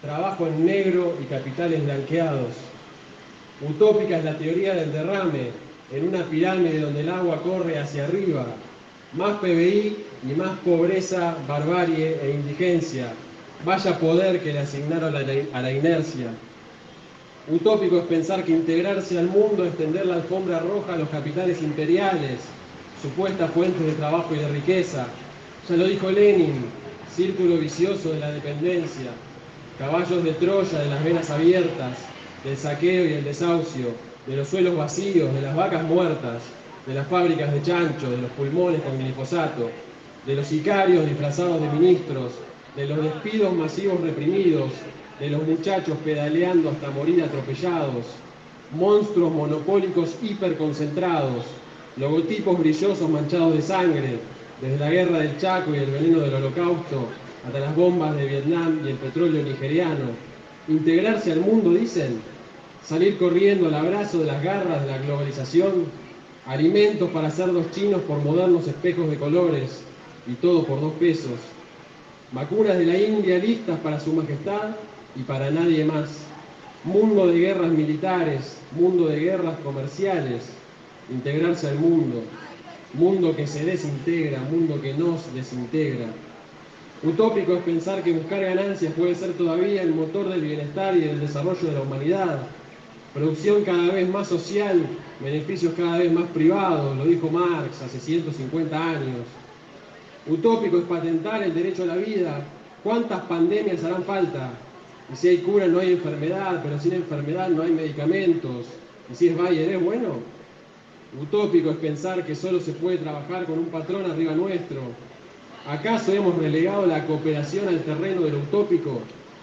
trabajo en negro y capitales blanqueados. Utópica es la teoría del derrame, en una pirámide donde el agua corre hacia arriba. Más PBI y más pobreza, barbarie e indigencia. Vaya poder que le asignaron a la inercia. Utópico es pensar que integrarse al mundo es tender la alfombra roja a los capitales imperiales, supuestas fuentes de trabajo y de riqueza. Ya lo dijo Lenin, círculo vicioso de la dependencia, caballos de Troya de las venas abiertas, del saqueo y el desahucio, de los suelos vacíos, de las vacas muertas, de las fábricas de chancho, de los pulmones con glifosato, de los sicarios disfrazados de ministros, de los despidos masivos reprimidos, de los muchachos pedaleando hasta morir atropellados, monstruos monopólicos hiperconcentrados, logotipos brillosos manchados de sangre, desde la guerra del Chaco y el veneno del Holocausto, hasta las bombas de Vietnam y el petróleo nigeriano. Integrarse al mundo, dicen, salir corriendo al abrazo de las garras de la globalización, alimentos para cerdos chinos por modernos espejos de colores, y todo por 2 pesos. Vacunas de la India listas para su majestad y para nadie más. Mundo de guerras militares, mundo de guerras comerciales, integrarse al mundo. Mundo que se desintegra, mundo que nos desintegra. Utópico es pensar que buscar ganancias puede ser todavía el motor del bienestar y del desarrollo de la humanidad. Producción cada vez más social, beneficios cada vez más privados, lo dijo Marx hace 150 años. Utópico es patentar el derecho a la vida. ¿Cuántas pandemias harán falta? Y si hay cura no hay enfermedad, pero sin enfermedad no hay medicamentos. Y si es Bayer, ¿es bueno? Utópico es pensar que solo se puede trabajar con un patrón arriba nuestro. ¿Acaso hemos relegado la cooperación al terreno de lo utópico?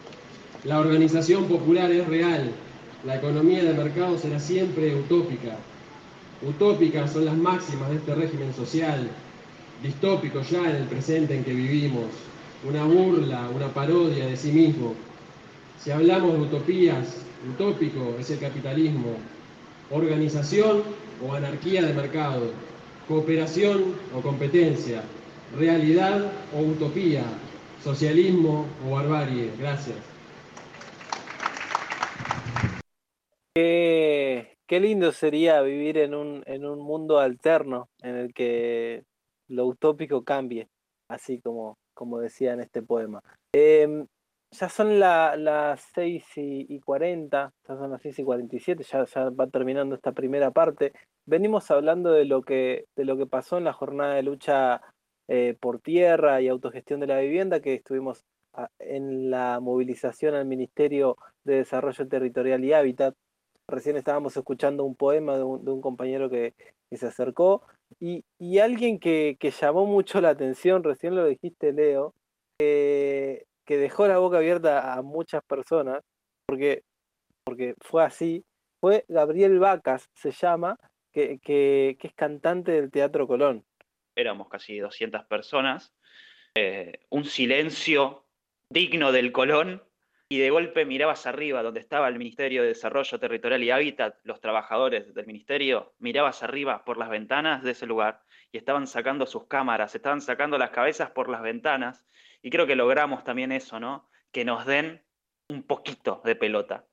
La organización popular es real. La economía de mercado será siempre utópica. Utópicas son las máximas de este régimen social. Distópico ya en el presente en que vivimos. Una burla, una parodia de sí mismo. Si hablamos de utopías, utópico es el capitalismo. Organización o anarquía de mercado. Cooperación o competencia. Realidad o utopía. Socialismo o barbarie. Gracias. Qué lindo sería vivir en un mundo alterno en el que lo utópico cambie, así como decía en este poema. Ya son las 6:40, ya son las 6:47, ya va terminando esta primera parte. Venimos hablando de lo que pasó en la jornada de lucha por tierra y autogestión de la vivienda, que estuvimos en la movilización al Ministerio de Desarrollo Territorial y Hábitat. Recién estábamos escuchando un poema de un compañero que se acercó y alguien que llamó mucho la atención, recién lo dijiste, Leo, que dejó la boca abierta a muchas personas, porque fue así, fue Gabriel Vacas, se llama, que es cantante del Teatro Colón. Éramos casi 200 personas, un silencio digno del Colón, y de golpe mirabas arriba, donde estaba el Ministerio de Desarrollo Territorial y Hábitat, los trabajadores del ministerio, mirabas arriba por las ventanas de ese lugar, y estaban sacando sus cámaras, estaban sacando las cabezas por las ventanas, y creo que logramos también eso, ¿no? Que nos den un poquito de pelota.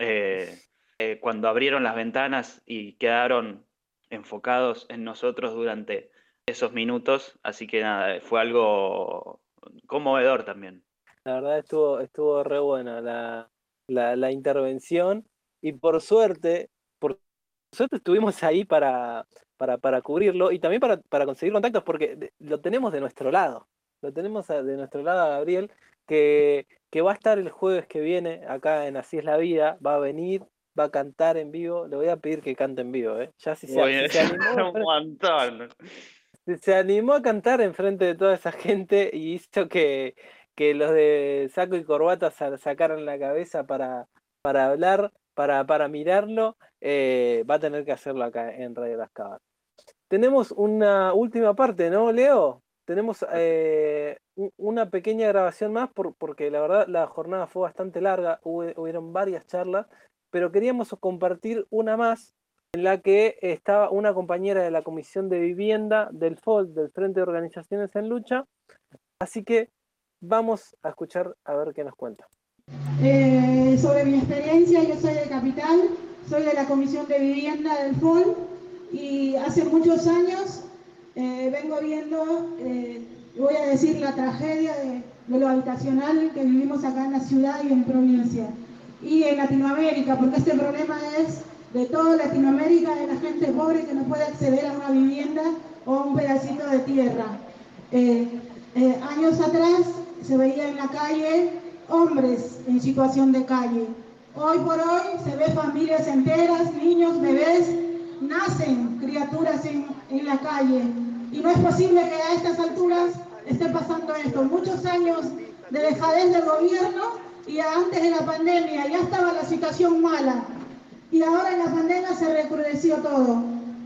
Cuando abrieron las ventanas y quedaron enfocados en nosotros durante esos minutos, así que nada, fue algo conmovedor también. La verdad estuvo re buena la intervención y por suerte estuvimos ahí para cubrirlo y también para conseguir contactos porque lo tenemos de nuestro lado. Lo tenemos de nuestro lado a Gabriel que va a estar el jueves que viene acá en Así es la Vida, va a venir, va a cantar en vivo. Le voy a pedir que cante en vivo, ya si se animó. Un montón. Se animó a cantar enfrente de toda esa gente y hizo que los de saco y corbata sacaran la cabeza para hablar, para mirarlo. Va a tener que hacerlo acá en Radio Las Cavas. Tenemos una última parte, ¿no, Leo? Tenemos una pequeña grabación más porque la verdad la jornada fue bastante larga, hubieron varias charlas, pero queríamos compartir una más en la que estaba una compañera de la Comisión de Vivienda del FOL, del Frente de Organizaciones en Lucha. Así que vamos a escuchar a ver qué nos cuenta. Sobre mi experiencia, yo soy de Capital, soy de la Comisión de Vivienda del FOL y hace muchos años vengo viendo, voy a decir, la tragedia de lo habitacional que vivimos acá en la ciudad y en provincia y en Latinoamérica, porque este problema es de toda Latinoamérica, de la gente pobre que no puede acceder a una vivienda o a un pedacito de tierra. Años atrás se veía en la calle hombres en situación de calle. Hoy por hoy se ve familias enteras, niños, bebés, nacen criaturas en la calle. Y no es posible que a estas alturas esté pasando esto. Muchos años de dejadez del gobierno y antes de la pandemia ya estaba la situación mala. Y ahora en la pandemia se recrudeció todo.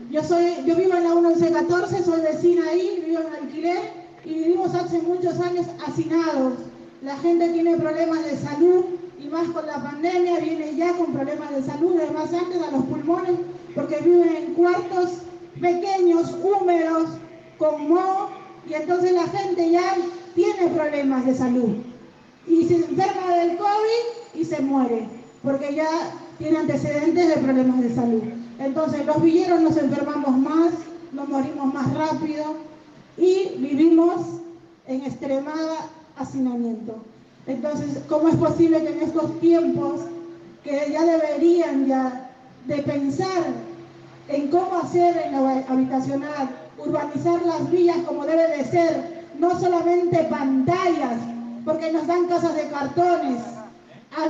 Yo vivo en la 1114, soy vecina ahí, vivo en alquiler y vivimos hace muchos años hacinados. La gente tiene problemas de salud y más con la pandemia viene ya con problemas de salud, además antes a los pulmones, porque viven en cuartos pequeños, húmedos, con moho, y entonces la gente ya tiene problemas de salud. Y se enferma del COVID y se muere, porque ya tiene antecedentes de problemas de salud. Entonces los villeros nos enfermamos más, nos morimos más rápido y vivimos en extremada hacinamiento. Entonces, ¿cómo es posible que en estos tiempos que ya deberían de pensar en cómo hacer en lo habitacional, urbanizar las villas como debe de ser, no solamente pantallas, porque nos dan casas de cartones? Ha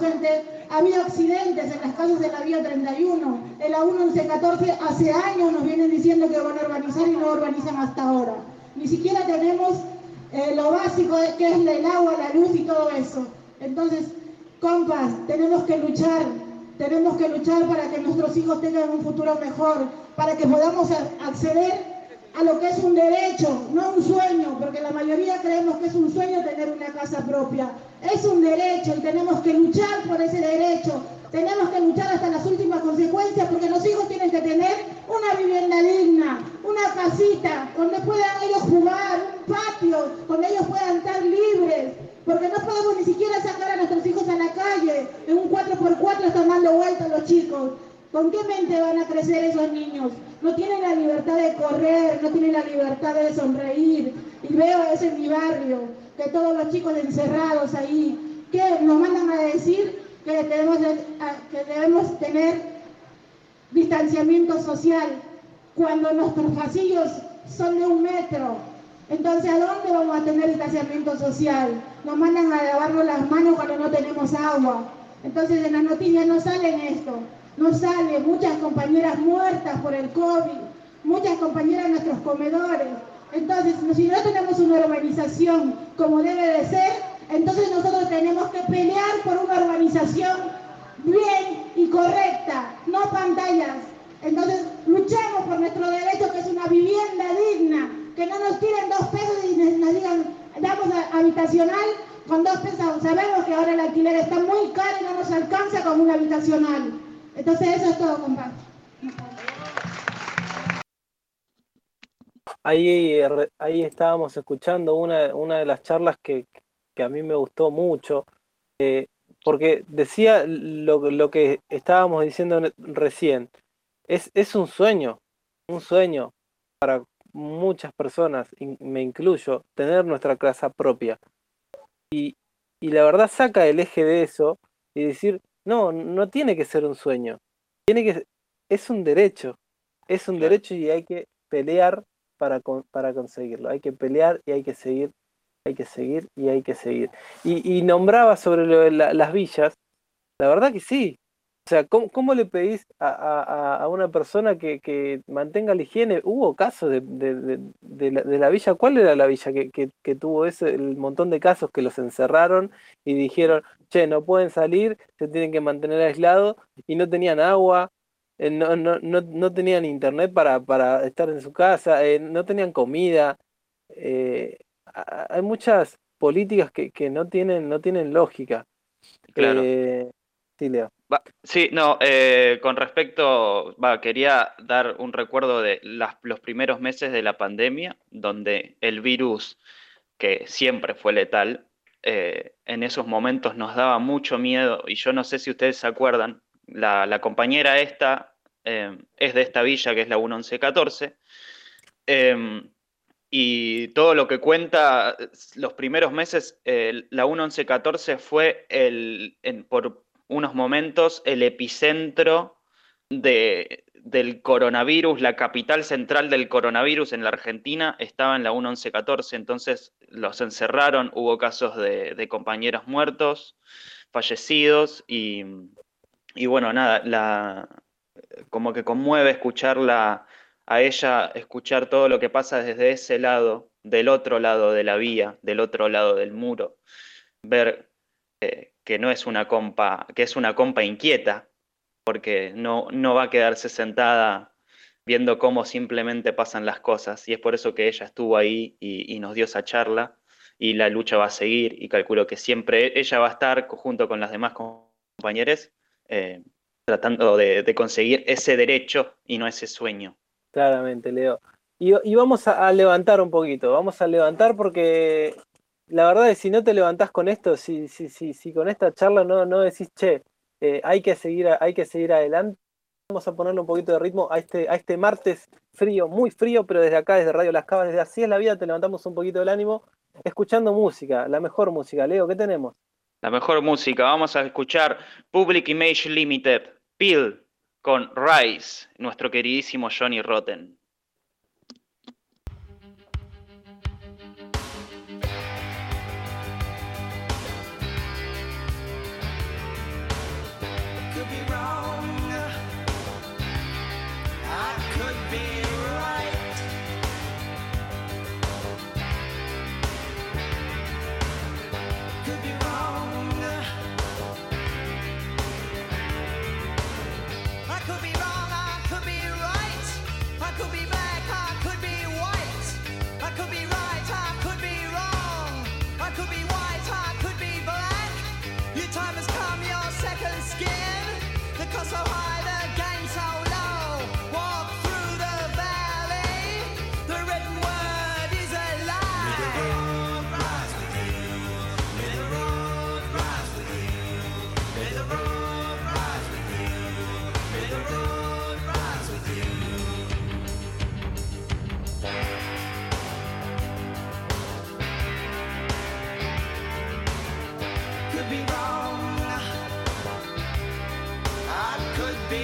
habido accidentes en las casas de la vía 31, en la 1114 hace años nos vienen diciendo que van a urbanizar y no urbanizan hasta ahora. Ni siquiera tenemos lo básico que es el agua, la luz y todo eso. Entonces, compas, tenemos que luchar para que nuestros hijos tengan un futuro mejor, para que podamos acceder a lo que es un derecho, no un sueño, porque la mayoría creemos que es un sueño tener una casa propia. Es un derecho y tenemos que luchar por ese derecho. Tenemos que luchar hasta las últimas consecuencias porque los hijos tienen que tener una vivienda digna, una casita donde puedan ellos jugar, un patio donde ellos puedan estar libres, porque no podemos ni siquiera sacar a nuestros hijos a la calle. En un 4x4 están dando vueltas los chicos. ¿Con qué mente van a crecer esos niños? No tienen la libertad de correr, no tienen la libertad de sonreír. Y veo eso en mi barrio, que todos los chicos encerrados ahí, que nos mandan a decir que debemos tener distanciamiento social, cuando nuestros pasillos son de 1 metro. Entonces, ¿a dónde vamos a tener distanciamiento social? Nos mandan a lavarnos las manos cuando no tenemos agua. Entonces, en las noticias no salen esto. No sale, muchas compañeras muertas por el COVID, muchas compañeras en nuestros comedores. Entonces, si no tenemos una urbanización como debe de ser, entonces nosotros tenemos que pelear por una urbanización bien y correcta, no pantallas. Entonces, luchamos por nuestro derecho, que es una vivienda digna, que no nos tiren 2 pesos y nos digan, damos habitacional con 2 pesos. Sabemos que ahora el alquiler está muy caro y no nos alcanza como un habitacional. Entonces eso es todo, compadre. Ahí estábamos escuchando una de las charlas que a mí me gustó mucho, porque decía lo que estábamos diciendo recién. Es un sueño para muchas personas, y me incluyo, tener nuestra casa propia. Y la verdad saca el eje de eso y decir, no tiene que ser un sueño, es un derecho, y hay que pelear para conseguirlo, hay que pelear y hay que seguir y hay que seguir. Y nombraba sobre lo de las villas, la verdad que sí. O sea, ¿cómo le pedís a una persona que mantenga la higiene? Hubo casos de la villa. ¿Cuál era la villa que tuvo el montón de casos que los encerraron y dijeron, che, no pueden salir, se tienen que mantener aislados, y no tenían agua, no tenían internet para estar en su casa, no tenían comida? Hay muchas políticas que no tienen lógica. Claro. Sí, Leo. Sí, no, con respecto, quería dar un recuerdo de los primeros meses de la pandemia, donde el virus, que siempre fue letal, en esos momentos nos daba mucho miedo, y yo no sé si ustedes se acuerdan, la compañera esta es de esta villa que es la 1114, y todo lo que cuenta los primeros meses, la 1114 fue por unos momentos el epicentro del coronavirus. La capital central del coronavirus en la Argentina estaba en la 1114, entonces los encerraron, hubo casos de compañeros muertos, fallecidos, y bueno, nada, como que conmueve escucharla a ella, escuchar todo lo que pasa desde ese lado, del otro lado de la vía, del otro lado del muro, ver que no es una compa, que es una compa inquieta, porque no va a quedarse sentada viendo cómo simplemente pasan las cosas, y es por eso que ella estuvo ahí y nos dio esa charla, y la lucha va a seguir, y calculo que siempre ella va a estar junto con las demás compañeros tratando de conseguir ese derecho y no ese sueño. Claramente, Leo. Y vamos a levantar un poquito, vamos a levantar porque la verdad es que si no te levantás con esto, si con esta charla no decís, che, hay que seguir adelante, vamos a ponerle un poquito de ritmo a este martes frío, muy frío, pero desde acá, desde Radio Las Cavas, desde Así es la Vida, te levantamos un poquito el ánimo, escuchando música, la mejor música. Leo, ¿qué tenemos? La mejor música, vamos a escuchar Public Image Limited, Peel, con Rise, nuestro queridísimo Johnny Rotten. Could be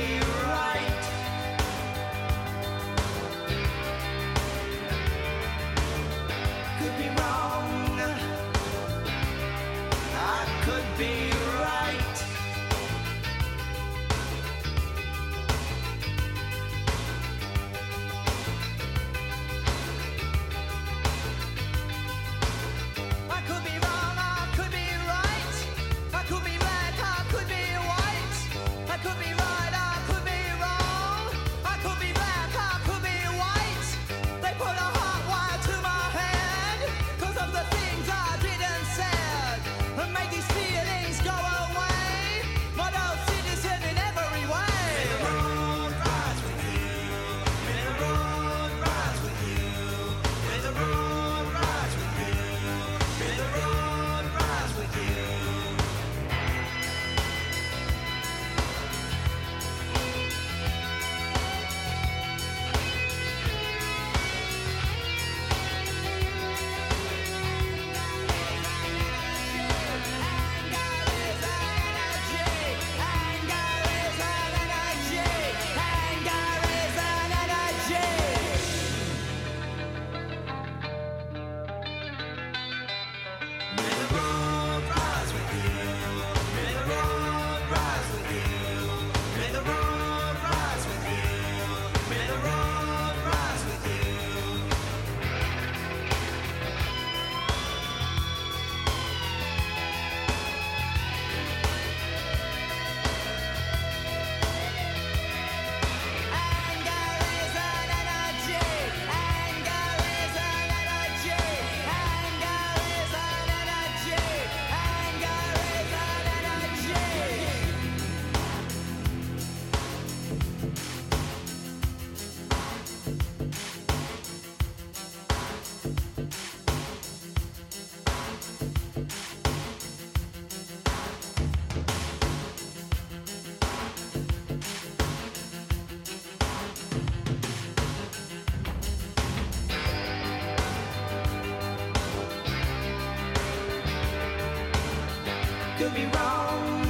could be wrong.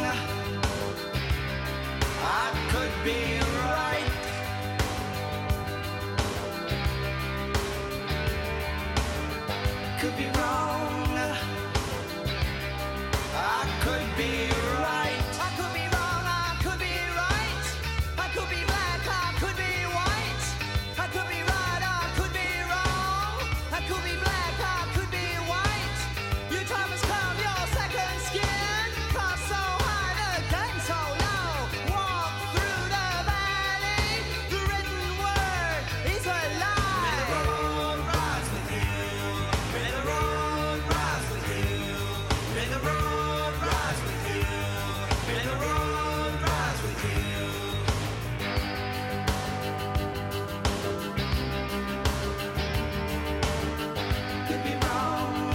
I could be right. Could be wrong. I could be right. I could be wrong. I could be right. I could be black. I could be white. I could be right. I could be wrong. I could be black. I could be white. Your time has come. Your second skin. Cross so high, the game so low. Walk through the valley. The written word is a lie. May the road rise with you. May the road rise with you. May the road rise with you. May the road rise with you. Could be wrong.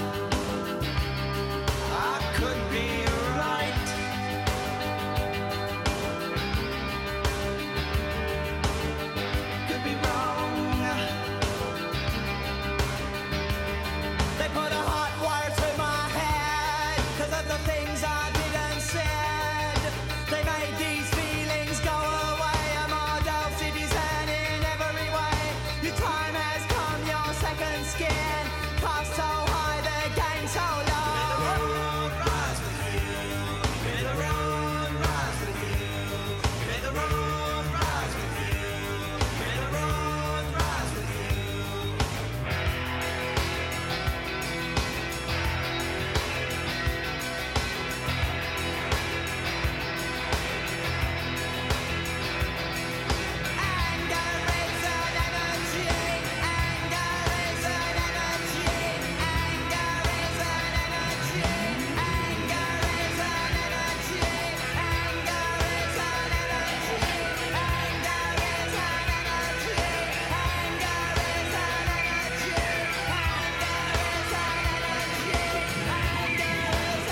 I could be right. Could be wrong. They put a hot wire to my head 'cause of the things I didn't said. They made these feelings go away. A model citizen in every way. Your time has come, your second skin. Cast so high, the game so low. May the road rise with you. May the road rise with you. May the road rise with you. May the road rise with you. Anger is an energy. Anger is an energy. Anger is an energy. Anger is an energy. Anger is an energy. Anger is an energy. Anger is an energy. Anger is an energy. Anger is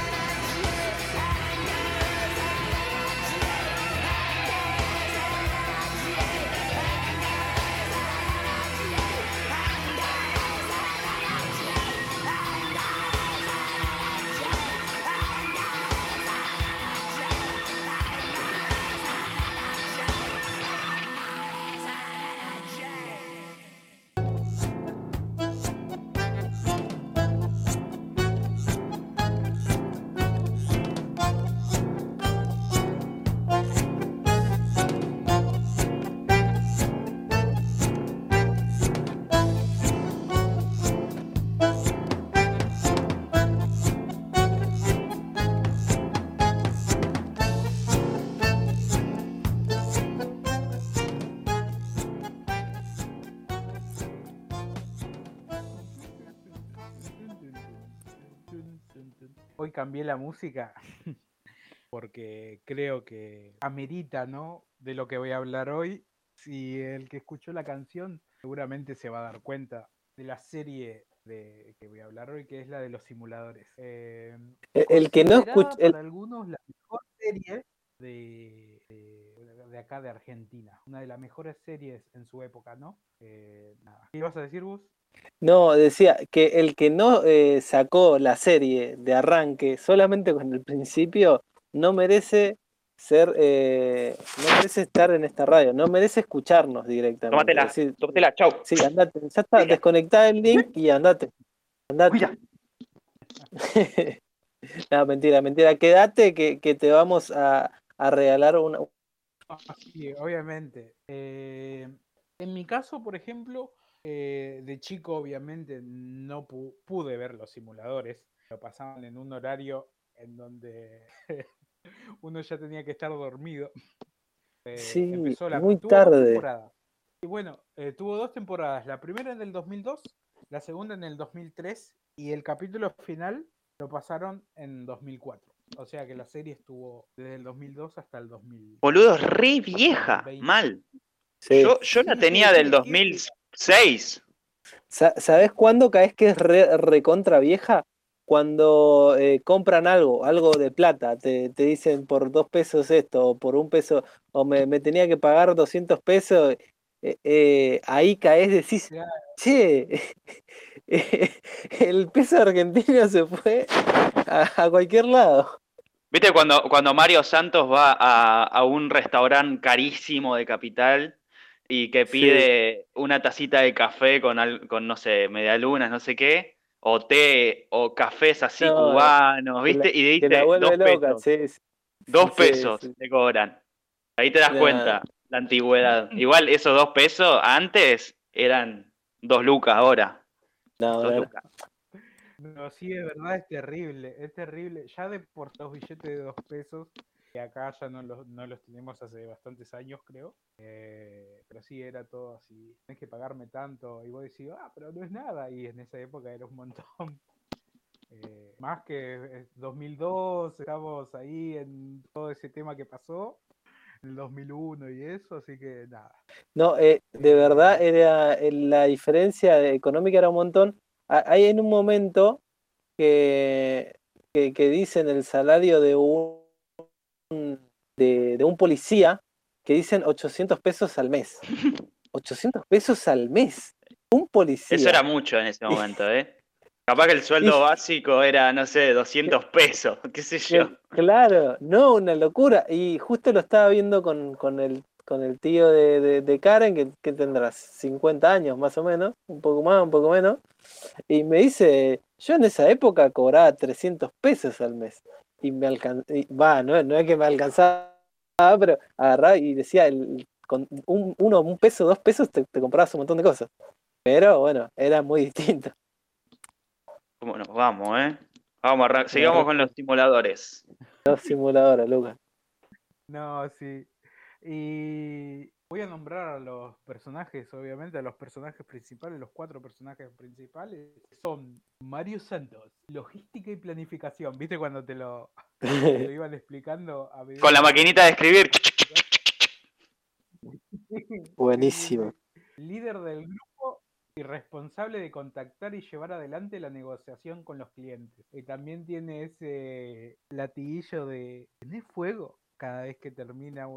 Hoy cambié la música porque creo que amerita, ¿no? De lo que voy a hablar hoy. Si el que escuchó la canción seguramente se va a dar cuenta de la serie de que voy a hablar hoy, que es la de los simuladores. El que no Considerada escucha, por algunos la mejor serie de acá de Argentina. Una de las mejores series en su época, ¿no? Nada. ¿Qué ibas a decir, Gus? no, decía que el que no sacó la serie de arranque solamente con el principio no merece ser, no merece estar en esta radio, no merece escucharnos directamente. Tómatela, Es decir, tómatela, chau. sí, andate, ya está, desconectá el link y andate. Cuida. No, mentira, quédate que te vamos a regalar una. Sí, obviamente. En mi caso, por ejemplo, de chico obviamente no pude ver los simuladores. Lo pasaban en un horario en donde uno ya tenía que estar dormido. Sí, Empezó muy tuvo tarde. 2 temporadas. Y bueno, tuvo 2 temporadas. La primera en el 2002, la segunda en el 2003 y el capítulo final lo pasaron en 2004. O sea que la serie estuvo desde el 2002 hasta el 2000. Boludo, es re vieja, 20. mal. Sí. Yo la tenía del 2006. ¿Sabés cuándo caes que es recontra vieja? Cuando compran algo de plata, te dicen por 2 pesos esto, o por 1 peso, o me tenía que pagar 200 pesos, ahí caes, decís, Claro. che, el peso argentino se fue a cualquier lado. ¿Viste cuando Mario Santos va a un restaurante carísimo de Capital y que Sí. pide una tacita de café con no sé, medialunas, no sé qué, o té, o cafés así No, cubanos, ¿viste? Y que la dice vuelve 2 loca, pesos, sí, sí, 2 sí, pesos sí. te cobran. Ahí te das No, cuenta la antigüedad. Igual esos 2 pesos antes eran 2 lucas ahora. no, 2 no. lucas. No, sí, es verdad, es terrible, es terrible. Ya de por los billetes de 2 pesos, que acá ya no los tenemos hace bastantes años, creo. Pero sí, era todo así. Tienes que pagarme tanto. Y vos decís, pero no es nada. Y en esa época era un montón. Más que 2002, estamos ahí en todo ese tema que pasó, en el 2001 y eso, así que nada. No, de verdad era la diferencia económica era un montón. Hay en un momento que dicen el salario de un policía, que dicen 800 pesos al mes. 800 pesos al mes. Un Eso policía. era mucho en ese momento, ¿eh? Capaz que el Y sueldo básico era, no sé, 200 pesos, qué sé yo. claro, no, una locura. Y justo lo estaba viendo con el tío de Karen, que tendrá 50 años más o menos, un poco más, un poco menos. Y me dice, yo en esa época cobraba 300 pesos al mes. Y me alcanzaba, no es que me alcanzaba, pero agarraba y decía, con un peso, 2 pesos te comprabas un montón de cosas. Pero bueno, era muy distinto. ¿Cómo nos vamos, eh? Sigamos con los simuladores. Los simuladores, Lucas. No, sí. Y voy a nombrar a los personajes, obviamente, a los personajes principales, los 4 personajes principales. Son Mario Santos, logística y planificación. ¿Viste cuando te lo iban explicando a medida Con la que maquinita de escribir. Buenísimo. Líder del grupo y responsable de contactar y llevar adelante la negociación con los clientes. Y también tiene ese latiguillo de ¿tenés fuego? Cada vez que termina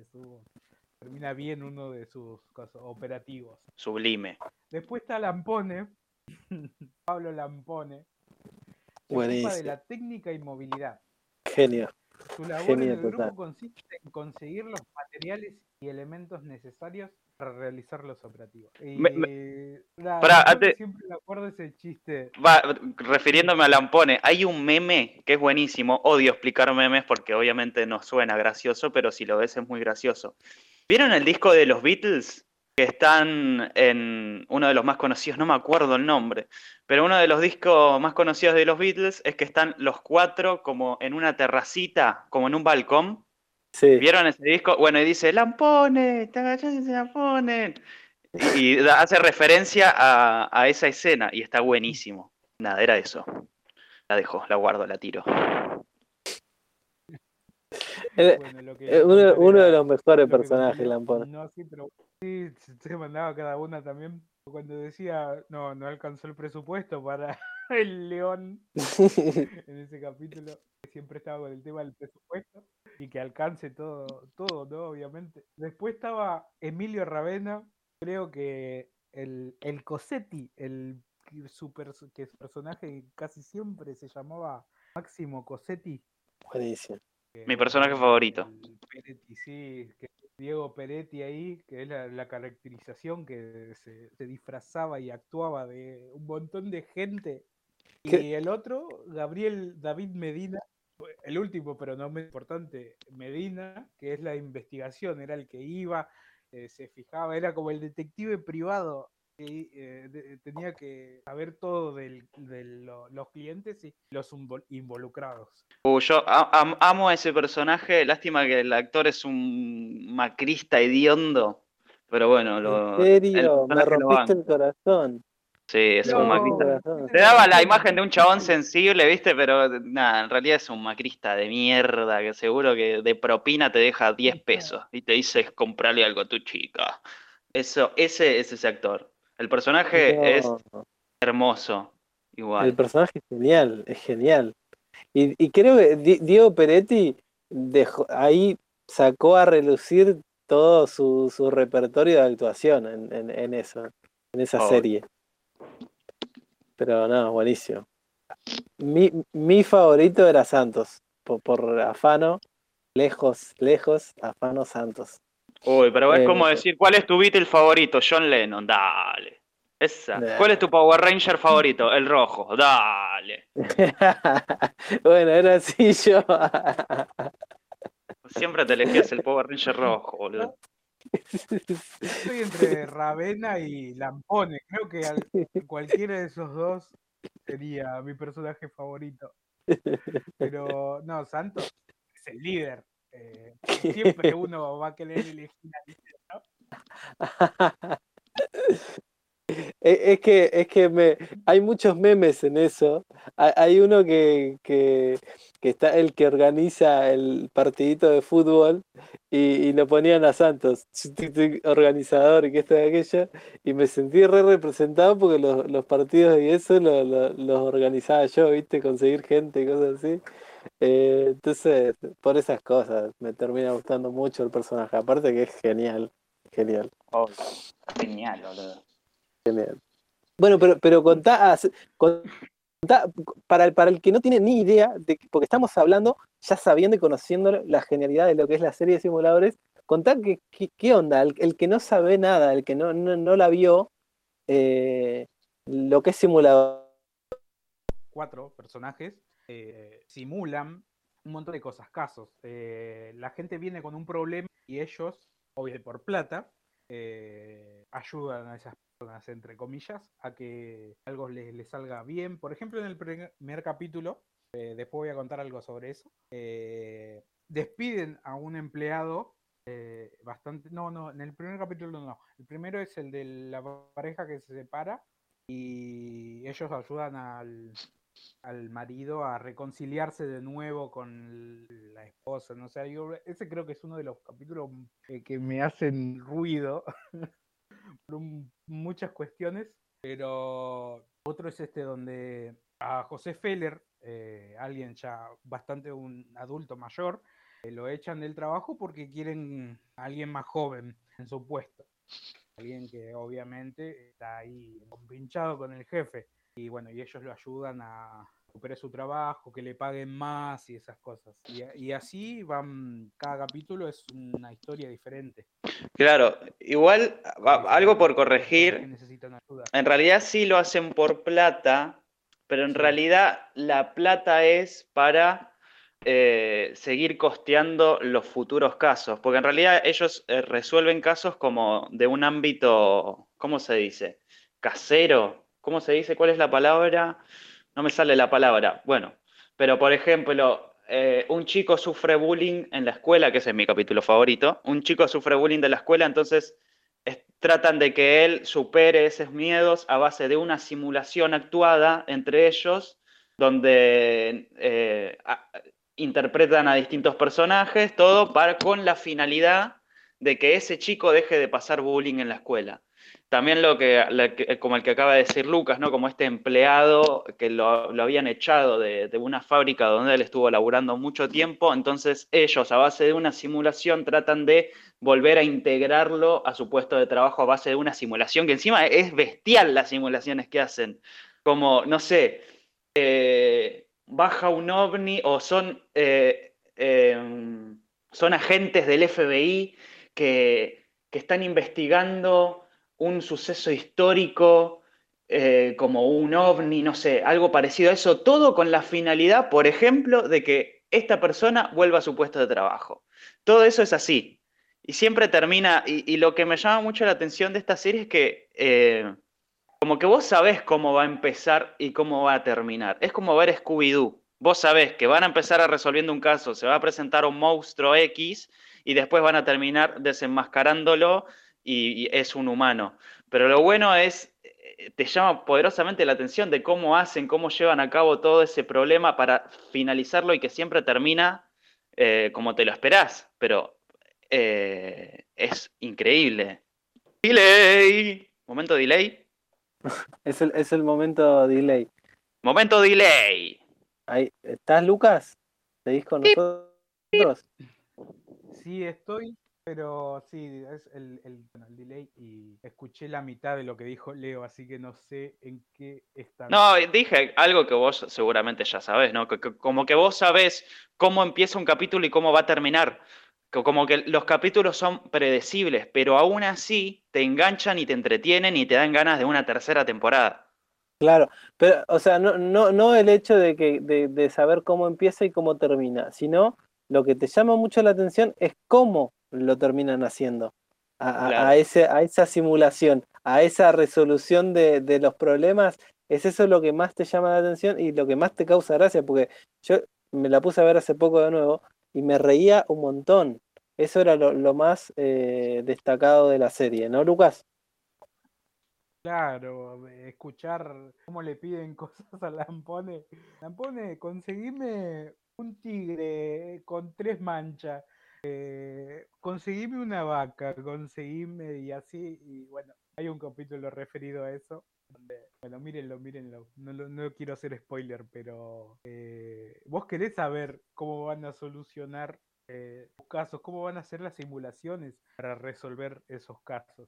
bien uno de sus operativos. Sublime. Después está Lampone, Pablo Lampone, se ocupa de Buenísimo. la técnica y movilidad. Genio. Su labor Genio en el total. grupo consiste en conseguir los materiales y elementos necesarios para realizar los operativos. Y Pará, antes, siempre me acuerdo ese chiste. refiriéndome a Lampone, hay un meme que es buenísimo. Odio explicar memes porque obviamente no suena gracioso, pero si lo ves es muy gracioso. ¿Vieron el disco de los Beatles? Que están en uno de los más conocidos, no me acuerdo el nombre, pero uno de los discos más conocidos de los Beatles es que están los 4 como en una terracita, como en un balcón. Sí. ¿Vieron ese disco? Bueno, y dice, Lampone, te agachás y se Lampone. Y hace referencia a esa escena y está buenísimo. Nada, era eso. La dejo, la guardo, la tiro. Bueno, lo que iba a contar Uno de era los mejores lo que conté personajes, Leo. Lampone. No, sí, pero sí, se mandaba cada una también. Cuando decía, no alcanzó el presupuesto para el león en ese capítulo, siempre estaba con el tema del presupuesto y que alcance todo, ¿no? Obviamente. Después estaba Emilio Ravena, creo que el Cosetti, que su personaje casi siempre se llamaba Máximo Cosetti. Buenísimo. Mi personaje favorito. Peretti, sí, que Diego Peretti ahí, que es la caracterización que se disfrazaba y actuaba de un montón de gente. Y el otro, David Medina, el último, pero no menos importante, Medina, que es la investigación, era el que iba, se fijaba, era como el detective privado. Y tenía que saber todo de los clientes y los involucrados. Yo amo a ese personaje. Lástima que el actor es un macrista hediondo. Pero bueno, En el serio, me personaje lo rompiste van. el corazón. Sí, es un macrista. No. Te daba la imagen de un chabón sensible, ¿viste? Pero nada, en realidad es un macrista de mierda que seguro que de propina te deja 10 pesos y te dice comprarle algo a tu chica. Ese es ese actor. El personaje es No. hermoso, El igual. personaje es genial. Y creo que Diego Peretti ahí sacó a relucir todo su repertorio de actuación en esa Obvio. serie. Pero no, buenísimo. Mi favorito era Santos, por afano, lejos, afano Santos. Uy, pero es como Eh, decir, ¿cuál es tu Beatle favorito? John Lennon, dale. Esa. ¿Cuál es tu nah. Power Ranger favorito? El rojo, dale. Bueno, era así yo. Siempre te elegías el Power Ranger rojo, boludo. Estoy entre Ravenna y Lampone. Creo que cualquiera de esos dos sería mi personaje favorito. Pero no, Santos es el líder. Siempre uno va a querer elegir al líder, ¿no? Es que hay muchos memes en eso. Hay uno que está el que organiza el partidito de fútbol y lo ponían a Santos, organizador y que esto y aquello, y me sentí re representado porque los partidos y eso los organizaba yo, ¿viste? Conseguir gente y cosas así. Entonces, por esas cosas me termina gustando mucho el personaje. Aparte que es genial, genial, Oh, genial, boludo. genial. Bueno, pero contá, para el que no tiene ni idea, porque estamos hablando, ya sabiendo y conociendo la genialidad de lo que es la serie de simuladores, contá qué onda, el que no sabe nada, el que no la vio, lo que es simulador. 4 personajes simulan un montón de cosas, casos. La gente viene con un problema y ellos, obviamente por plata, ayudan a esas personas, entre comillas, a que algo les salga bien. Por ejemplo, en el primer capítulo, después voy a contar algo sobre eso, despiden a un empleado bastante... No, en el primer capítulo no. El primero es el de la pareja que se separa y ellos ayudan al marido a reconciliarse de nuevo con la esposa, no sé, ese creo que es uno de los capítulos que me hacen ruido por muchas cuestiones, pero otro es este donde a José Feller, alguien ya bastante un adulto mayor, lo echan del trabajo porque quieren a alguien más joven en su puesto, alguien que obviamente está ahí compinchado con el jefe. Y bueno, y ellos lo ayudan a recuperar su trabajo, que le paguen más y esas cosas. Y así van, cada capítulo es una historia diferente. Claro, igual, algo por corregir. Que necesitan ayuda. En realidad sí lo hacen por plata, pero en realidad la plata es para seguir costeando los futuros casos, porque en realidad ellos resuelven casos como de un ámbito, ¿cómo se dice? Casero, ¿cómo se dice? ¿Cuál es la palabra? No me sale la palabra. Bueno, pero por ejemplo, un chico sufre bullying en la escuela, que ese es mi capítulo favorito, un chico sufre bullying de la escuela, entonces tratan de que él supere esos miedos a base de una simulación actuada entre ellos, donde interpretan a distintos personajes, todo con la finalidad de que ese chico deje de pasar bullying en la escuela. También como el que acaba de decir Lucas, ¿no? Como este empleado que lo habían echado de una fábrica donde él estuvo laburando mucho tiempo, entonces ellos a base de una simulación tratan de volver a integrarlo a su puesto de trabajo a base de una simulación, que encima es bestial las simulaciones que hacen. Como, no sé, baja un ovni o son agentes del FBI que están investigando un suceso histórico como un ovni, no sé, algo parecido a eso, todo con la finalidad, por ejemplo, de que esta persona vuelva a su puesto de trabajo. Todo eso es así. Y siempre termina, y lo que me llama mucho la atención de esta serie es que como que vos sabés cómo va a empezar y cómo va a terminar. Es como ver Scooby-Doo. Vos sabés que van a empezar a resolviendo un caso, se va a presentar un monstruo X y después van a terminar desenmascarándolo y es un humano. Pero lo bueno es, te llama poderosamente la atención de cómo hacen, cómo llevan a cabo todo ese problema para finalizarlo y que siempre termina como te lo esperás. Pero es increíble. Delay. Momento delay. Es el momento delay. Momento delay. Ahí, ¿estás, Lucas? ¿Seguís con nosotros? Sí, estoy, pero sí, es bueno, el delay y escuché la mitad de lo que dijo Leo, así que no sé en qué está. No, dije algo que vos seguramente ya sabés, ¿no? Como que vos sabés cómo empieza un capítulo y cómo va a terminar. Como que los capítulos son predecibles, pero aún así te enganchan y te entretienen y te dan ganas de una tercera temporada. Claro, pero, o sea, no el hecho de saber cómo empieza y cómo termina, sino lo que te llama mucho la atención es cómo lo terminan haciendo, Claro. a esa simulación, a esa resolución de los problemas, es eso lo que más te llama la atención y lo que más te causa gracia, porque yo me la puse a ver hace poco de nuevo y me reía un montón. Eso era lo más destacado de la serie, ¿no, Lucas? Claro, escuchar cómo le piden cosas a Lampone. Lampone, conseguime un tigre con 3 manchas. Conseguime una vaca, conseguime y así. Y bueno, hay un capítulo referido a eso. Bueno, mírenlo. No quiero hacer spoiler, pero vos querés saber cómo van a solucionar los casos, cómo van a hacer las simulaciones para resolver esos casos.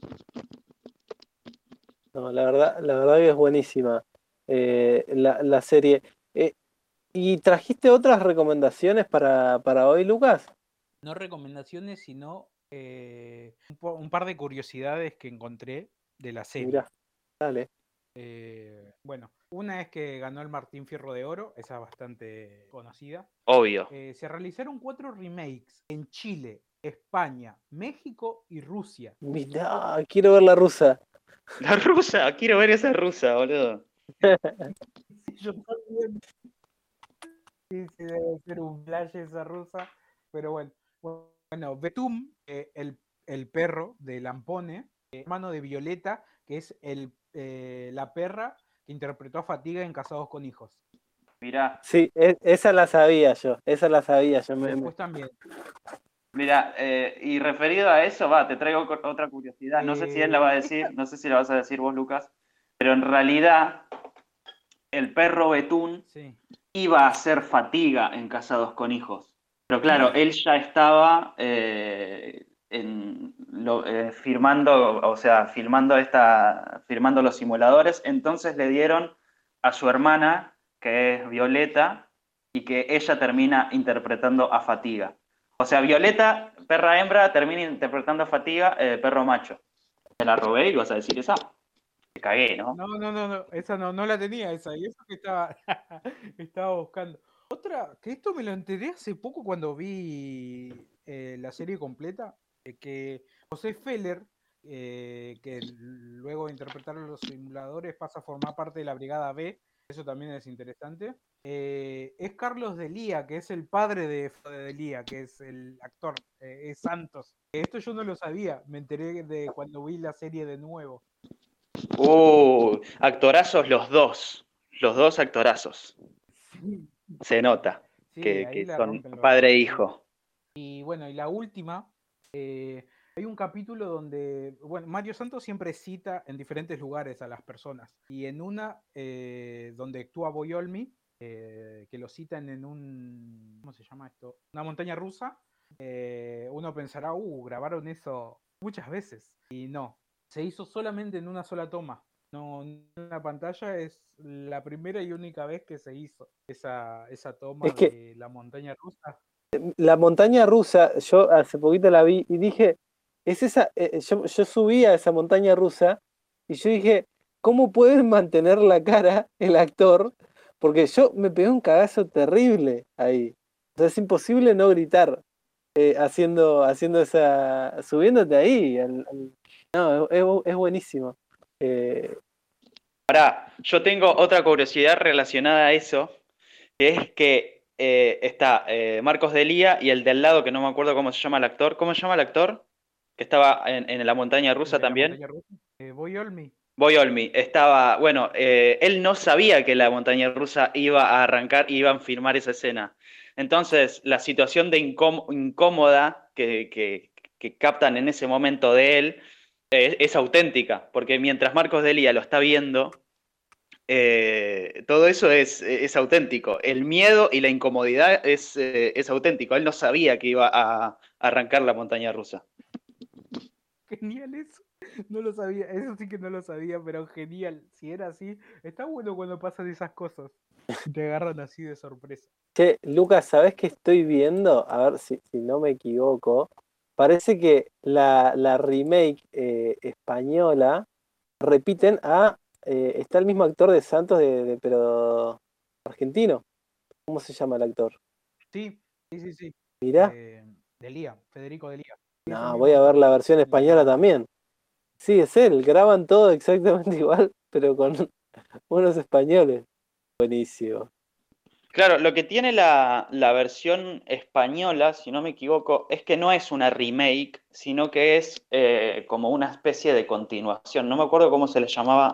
No, la verdad que es buenísima la serie. Eh, ¿Y trajiste otras recomendaciones para hoy, Lucas? No recomendaciones, sino un par de curiosidades que encontré de la serie. Mirá, dale. Bueno, una es que ganó el Martín Fierro de Oro, esa es bastante conocida. Obvio. Se realizaron 4 remakes en Chile, España, México y Rusia. Mirá, quiero ver la rusa. La rusa, quiero ver esa rusa, boludo. Yo también. Sí, debe ser un flash esa rusa, pero bueno. Bueno, Betum, el perro de Lampone, hermano de Violeta, que es la perra que interpretó a Fatiga en Casados con Hijos. Mirá. Sí, esa la sabía yo, Después también. Mira, y referido a eso, te traigo otra curiosidad. No sé si él la va a decir, no sé si la vas a decir vos, Lucas, pero en realidad el perro Betún Sí. iba a ser Fatiga en Casados con Hijos. Pero claro, él ya estaba firmando, o sea, firmando los simuladores, entonces le dieron a su hermana, que es Violeta, y que ella termina interpretando a Fatiga. O sea, Violeta, perra hembra, termina interpretando a Fatiga, perro macho. ¿Te la robé y vas a decir esa? Te cagué, ¿no? No, esa no la tenía esa, y eso que estaba, estaba buscando. Otra, que esto me lo enteré hace poco cuando vi la serie completa, que José Feller, que luego de interpretar los simuladores pasa a formar parte de la Brigada B, eso también es interesante. Es Carlos Delía, que es el padre de Delía, que es el actor, es Santos. Esto yo no lo sabía, me enteré de cuando vi la serie de nuevo. Actorazos los dos actorazos. Se nota Sí, que son rompen padre e hijo. Y bueno, y la última, hay un capítulo donde, bueno, Mario Santos siempre cita en diferentes lugares a las personas. Y en una donde actúa Boyolmi, que lo citan en ¿cómo se llama esto? Una montaña rusa. Uno pensará, grabaron eso muchas veces. Y no, se hizo solamente en una sola toma. No, en la pantalla es la primera y única vez que se hizo esa toma Es que de la montaña rusa. la montaña rusa, yo hace poquito la vi y dije, es esa, yo subí a esa montaña rusa y yo dije, ¿cómo pueden mantener la cara el actor? Porque yo me pegué un cagazo terrible ahí. O sea, es imposible no gritar haciendo subiéndote ahí. No, es buenísimo. Pará, yo tengo otra curiosidad relacionada a eso, que es que está Marcos Delía y el de al lado, que no me acuerdo cómo se llama el actor. ¿Cómo se llama el actor? Que estaba en la montaña rusa ¿De la también. montaña rusa? Boyolmi. Boyolmi, estaba, bueno, él no sabía que la montaña rusa iba a arrancar y iban a filmar esa escena. Entonces, la situación de incómoda que captan en ese momento de él es auténtica, porque mientras Marcos Delía lo está viendo, todo eso es auténtico. El miedo y la incomodidad es auténtico. Él no sabía que iba a arrancar la montaña rusa. Genial eso. No lo sabía, eso sí que no lo sabía, pero genial. Si era así, está bueno cuando pasan esas cosas. Y te agarran así de sorpresa. Che, Lucas, ¿sabés qué estoy viendo? A ver si no me equivoco. Parece que la remake española repiten está el mismo actor de Santos, pero argentino. ¿Cómo se llama el actor? Sí, sí. Mirá, Delía, Federico Delía. Sí, es el no, mismo voy a ver actor. la versión La española misma. también. Sí, es él, graban todo exactamente igual, pero con unos españoles. Buenísimo. Claro, lo que tiene la versión española, si no me equivoco, es que no es una remake, sino que es como una especie de continuación. No me acuerdo cómo se le llamaba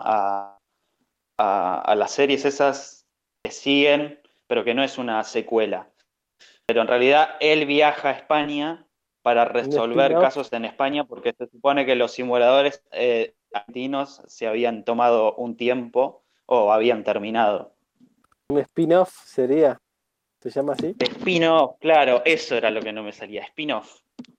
a las series esas que siguen, pero que no es una secuela. Pero en realidad él viaja a España para Un resolver spin-off, casos en España, porque se supone que los simuladores argentinos se habían tomado un tiempo o habían terminado. un spin-off sería, ¿se llama así? Spin-off, claro, eso era lo que no me salía, spin-off.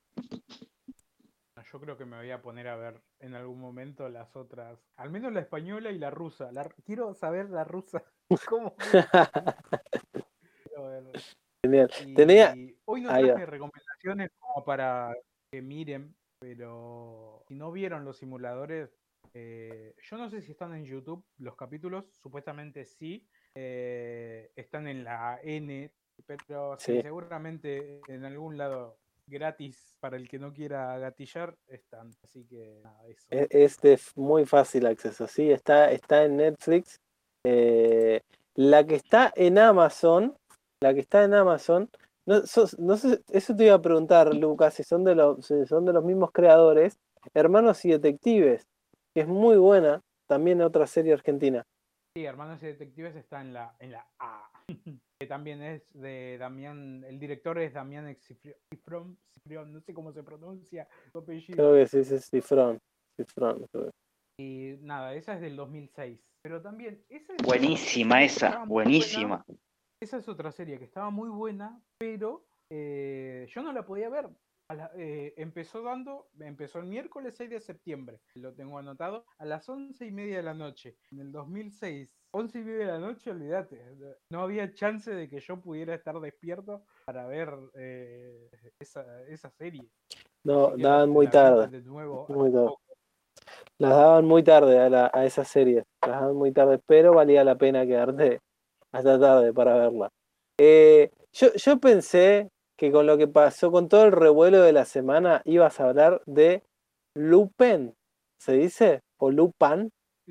Yo creo que me voy a poner a ver en algún momento las otras, al menos la española y la rusa. Quiero saber la rusa. ¿Cómo es? Quiero ver. Genial. Tenía, Y hoy no ahí va. traje recomendaciones como para que miren, pero si no vieron los simuladores, yo no sé si están en YouTube los capítulos, supuestamente sí, están en la N, pero sí, Sí, seguramente en algún lado gratis para el que no quiera gatillar están, así que nada, eso. es de muy fácil acceso. Sí, está en Netflix. Eh, la que está en Amazon, la que está en Amazon, no sé, eso te iba a preguntar, Lucas, si son de los mismos creadores, Hermanos y Detectives, que es muy buena, también otra serie argentina. Sí, Hermanos y Detectives está en la A. Que también es de Damián, el director es Damián Cifrón, no sé cómo se pronuncia su apellido. Creo que sí, es Cifrón. Cifrón, creo. Y nada, esa es del 2006. Pero también, esa es otra Buenísima serie que esa, estaba muy buena. buenísima. Esa es otra serie que estaba muy buena, pero yo no la podía ver. Empezó el miércoles 6 de septiembre, lo tengo anotado, a las 11:30 de la noche, en el 2006. 11:30 de la noche, olvídate, no había chance de que yo pudiera estar despierto para ver esa serie. No, Así que daban muy la vi tarde, de nuevo muy hace tarde. poco. Las daban muy tarde a esa serie, las daban muy tarde, pero valía la pena quedarte hasta tarde para verla. Yo pensé que con lo que pasó con todo el revuelo de la semana ibas a hablar de Lupin, ¿se dice? ¿O Lupin?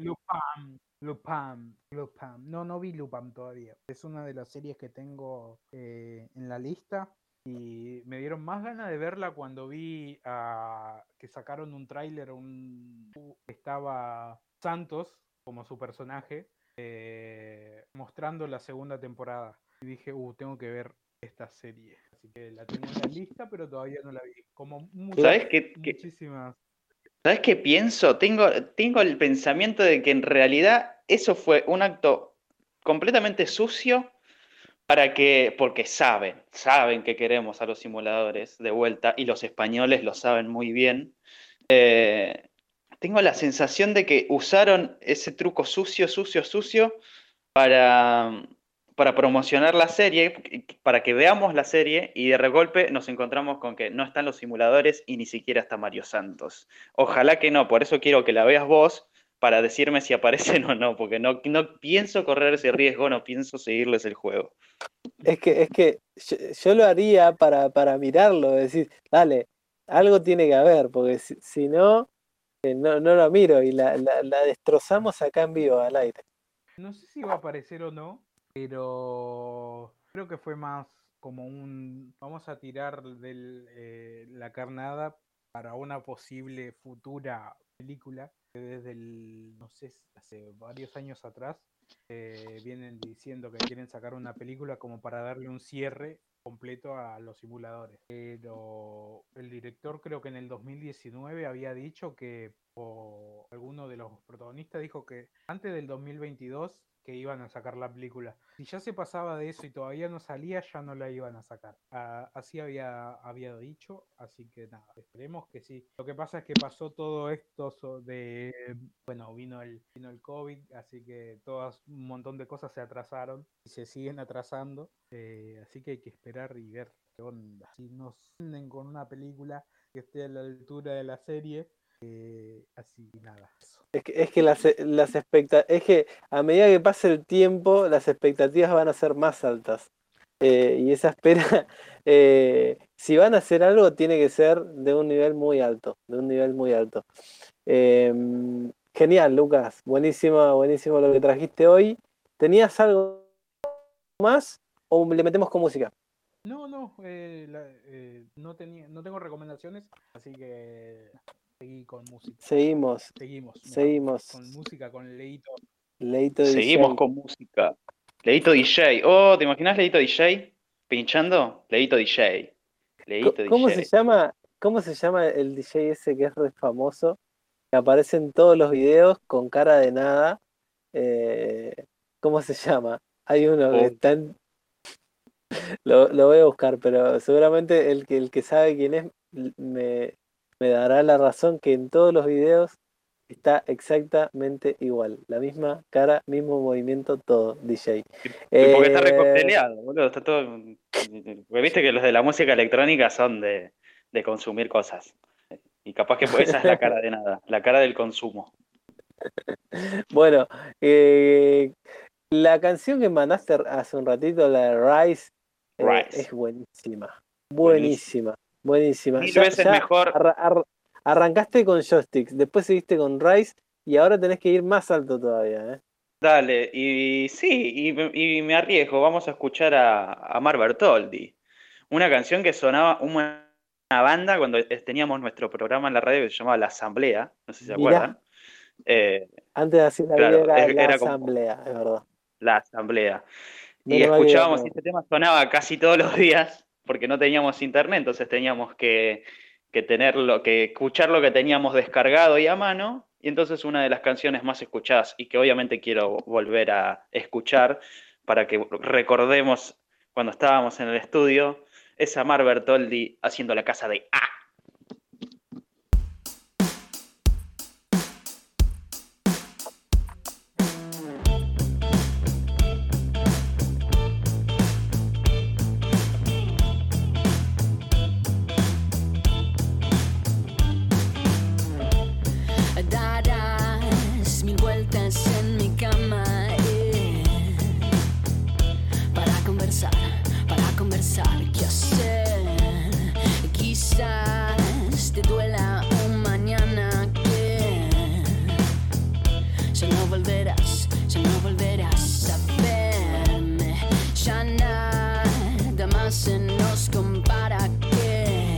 Lupin. No, no vi Lupin todavía. Es una de las series que tengo en la lista y me dieron más ganas de verla cuando vi que sacaron un tráiler, estaba Santos como su personaje mostrando la segunda temporada. Y dije, tengo que ver esta serie. Así que la tengo en la lista, pero todavía no la vi. Como ¿Sabes muchísimas. ¿Sabes qué pienso? Tengo el pensamiento de que en realidad eso fue un acto completamente sucio porque saben que queremos a los simuladores de vuelta y los españoles lo saben muy bien. Eh, Tengo la sensación de que usaron ese truco sucio para, para promocionar la serie, para que veamos la serie y de golpe nos encontramos con que no están los simuladores y ni siquiera está Mario Santos. Ojalá que no, por eso quiero que la veas vos para decirme si aparecen o no, porque no pienso correr ese riesgo, no pienso seguirles el juego. Es que yo lo haría para mirarlo, decir, dale, algo tiene que haber, porque si no, no lo miro y la destrozamos acá en vivo, al aire. No sé si va a aparecer o no, pero creo que fue más como vamos a tirar la carnada para una posible futura película que desde no sé, hace varios años atrás vienen diciendo que quieren sacar una película como para darle un cierre completo a los simuladores. Pero el director creo que en el 2019 había dicho que, o alguno de los protagonistas dijo que antes del 2022 que iban a sacar la película. Si ya se pasaba de eso y todavía no salía, ya no la iban a sacar. Así había dicho, así que nada, esperemos que sí. Lo que pasa es que pasó todo esto bueno, vino el COVID, así que un montón de cosas se atrasaron y se siguen atrasando, así que hay que esperar y ver qué onda. Si nos venden con una película que esté a la altura de la serie, así nada. Es que a medida que pase el tiempo, las expectativas van a ser más altas. Y esa espera, si van a hacer algo, tiene que ser de un nivel muy alto. Genial, Lucas. Buenísimo lo que trajiste hoy. ¿Tenías algo más o le metemos con música? No, no tengo recomendaciones, así que seguí con música. Seguimos. Con música, con Leito. Seguimos DJ. con música. Leito DJ. Oh, ¿te imaginas Leito DJ? Pinchando. Leito DJ. ¿Cómo se llama el DJ ese que es re famoso? Que aparece en todos los videos con cara de nada. ¿Cómo se llama? Hay uno que está en... Lo voy a buscar, pero seguramente el que sabe quién es me dará la razón que en todos los videos está exactamente igual. La misma cara, mismo movimiento, todo, DJ. Porque está recocteleado, boludo. Está todo... Porque viste que los de la música electrónica son de consumir cosas. Y capaz que esa es la cara de nada, la cara del consumo. Bueno, la canción que mandaste hace un ratito, la de Rise. Es buenísima. Mil veces mejor. Arrancaste con Joysticks, después seguiste con Rise y ahora tenés que ir más alto todavía. Dale, y sí, y me arriesgo. Vamos a escuchar a Mar Bertoldi. Una canción que sonaba una banda cuando teníamos nuestro programa en la radio que se llamaba La Asamblea. No sé si se acuerdan. Antes de hacer la vida era La Asamblea, es verdad. La Asamblea. Y escuchábamos, y este tema sonaba casi todos los días, porque no teníamos internet, entonces teníamos que escuchar lo que teníamos descargado y a mano, y entonces una de las canciones más escuchadas, y que obviamente quiero volver a escuchar, para que recordemos cuando estábamos en el estudio, es a Mar Bertoldi haciendo La Casa de A. ¿Qué hacer? Quizás te duela un mañana que ya no volverás a verme. Ya nada más se nos compara, que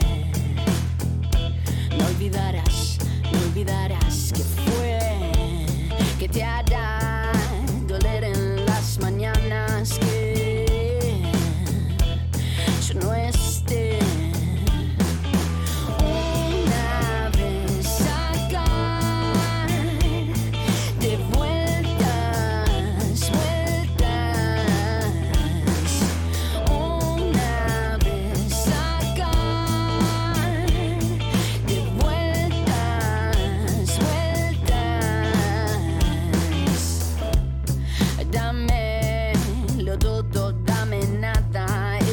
no olvidarás que fue, que te hará doler en las mañanas que no esté. Una vez acá, de vueltas. Una vez acá, de vueltas. Dámelo todo, dame nada.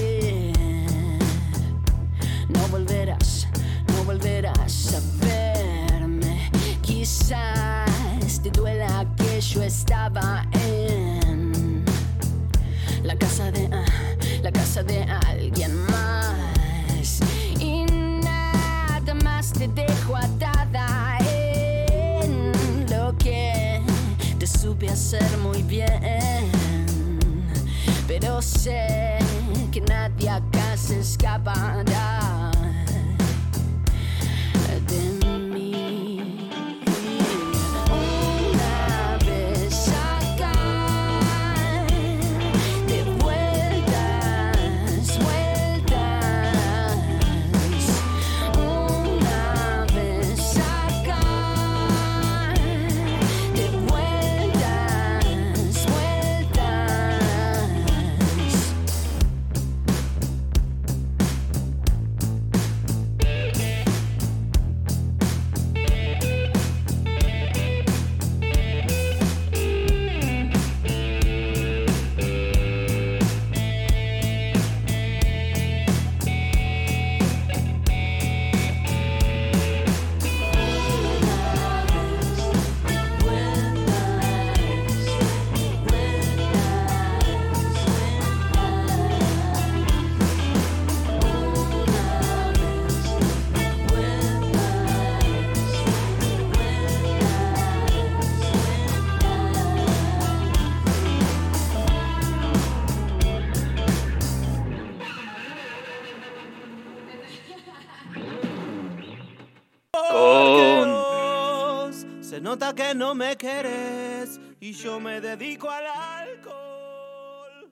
No volverás a verme. Quizás te duela que yo estaba en la casa de alguien más, y nada más te dejo atada en lo que te supe hacer muy bien. Pero sé que nadie acá se escapará de mí. Una vez acá, de vueltas. nota que no me querés y yo me dedico al alcohol.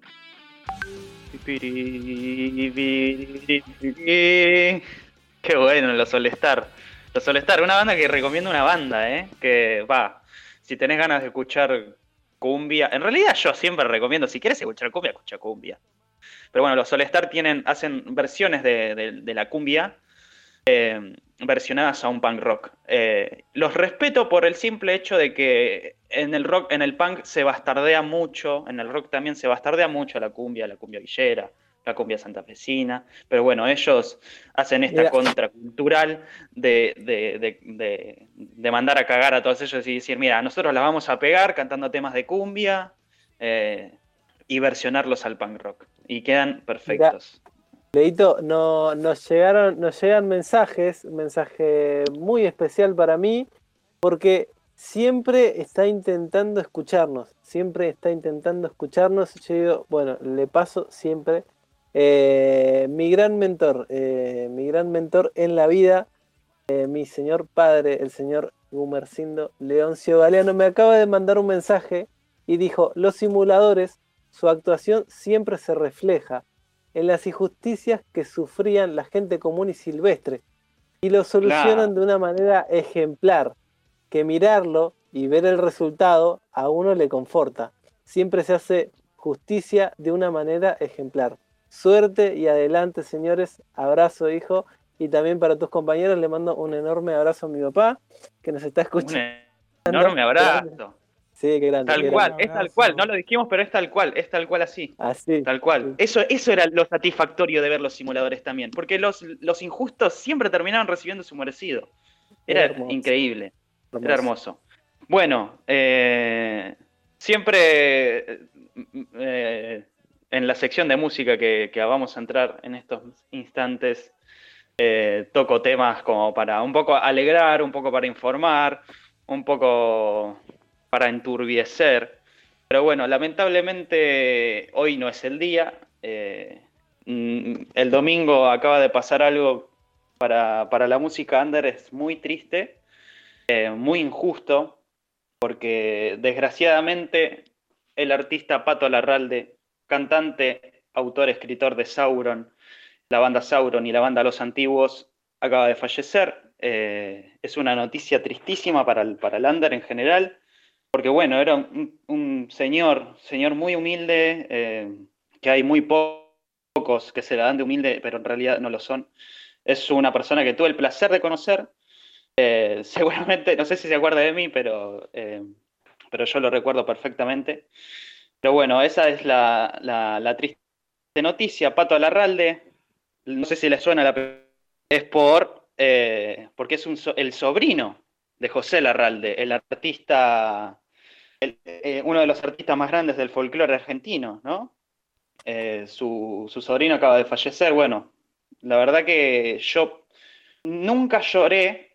Qué bueno, los Solestar. Los Solestar, una banda que recomiendo una banda, que va, si tenés ganas de escuchar cumbia, en realidad yo siempre recomiendo, si quieres escuchar cumbia, escucha cumbia. Pero bueno, los Solestar hacen versiones de la cumbia versionadas a un punk rock. Los respeto por el simple hecho de que en el rock, en el punk se bastardea mucho, en el rock también se bastardea mucho la cumbia villera, la cumbia santafesina, pero bueno, ellos hacen esta contracultural de mandar a cagar a todos ellos y decir, mira, nosotros las vamos a pegar cantando temas de cumbia y versionarlos al punk rock. Y quedan perfectos. Leito, nos llegan mensaje muy especial para mí, porque siempre está intentando escucharnos. Yo digo, bueno, le paso siempre. Mi gran mentor en la vida, mi señor padre, el señor Gumercindo Leoncio Galeano, me acaba de mandar un mensaje y dijo: los simuladores, su actuación siempre se refleja en las injusticias que sufrían la gente común y silvestre, y lo solucionan de una manera ejemplar, que mirarlo y ver el resultado a uno le conforta. Siempre se hace justicia de una manera ejemplar. Suerte y adelante, señores. Abrazo, hijo. Y también para tus compañeros le mando un enorme abrazo a mi papá, que nos está escuchando. Un enorme abrazo. Sí, qué grande. Tal cual, es tal cual. No lo dijimos, pero es tal cual así. Así. Tal cual. Eso era lo satisfactorio de ver los simuladores también, porque los injustos siempre terminaban recibiendo su merecido. Era increíble. Era hermoso. Bueno, siempre en la sección de música que vamos a entrar en estos instantes, toco temas como para un poco alegrar, un poco para informar, un poco para enturbiecer. Pero bueno, lamentablemente hoy no es el día. El domingo acaba de pasar algo para la música under, es muy triste, muy injusto, porque desgraciadamente el artista Pato Larralde, cantante, autor, escritor de Sauron, la banda Sauron y la banda Los Antiguos, acaba de fallecer. Es una noticia tristísima para el under en general, porque bueno, era un señor muy humilde, que hay muy pocos que se la dan de humilde, pero en realidad no lo son. Es una persona que tuve el placer de conocer. Seguramente, no sé si se acuerda de mí, pero yo lo recuerdo perfectamente. Pero bueno, esa es la triste noticia. Pato Larralde, no sé si le suena es porque es el sobrino de José Larralde, el artista, uno de los artistas más grandes del folclore argentino, ¿no? Su sobrino acaba de fallecer. Bueno, la verdad que yo nunca lloré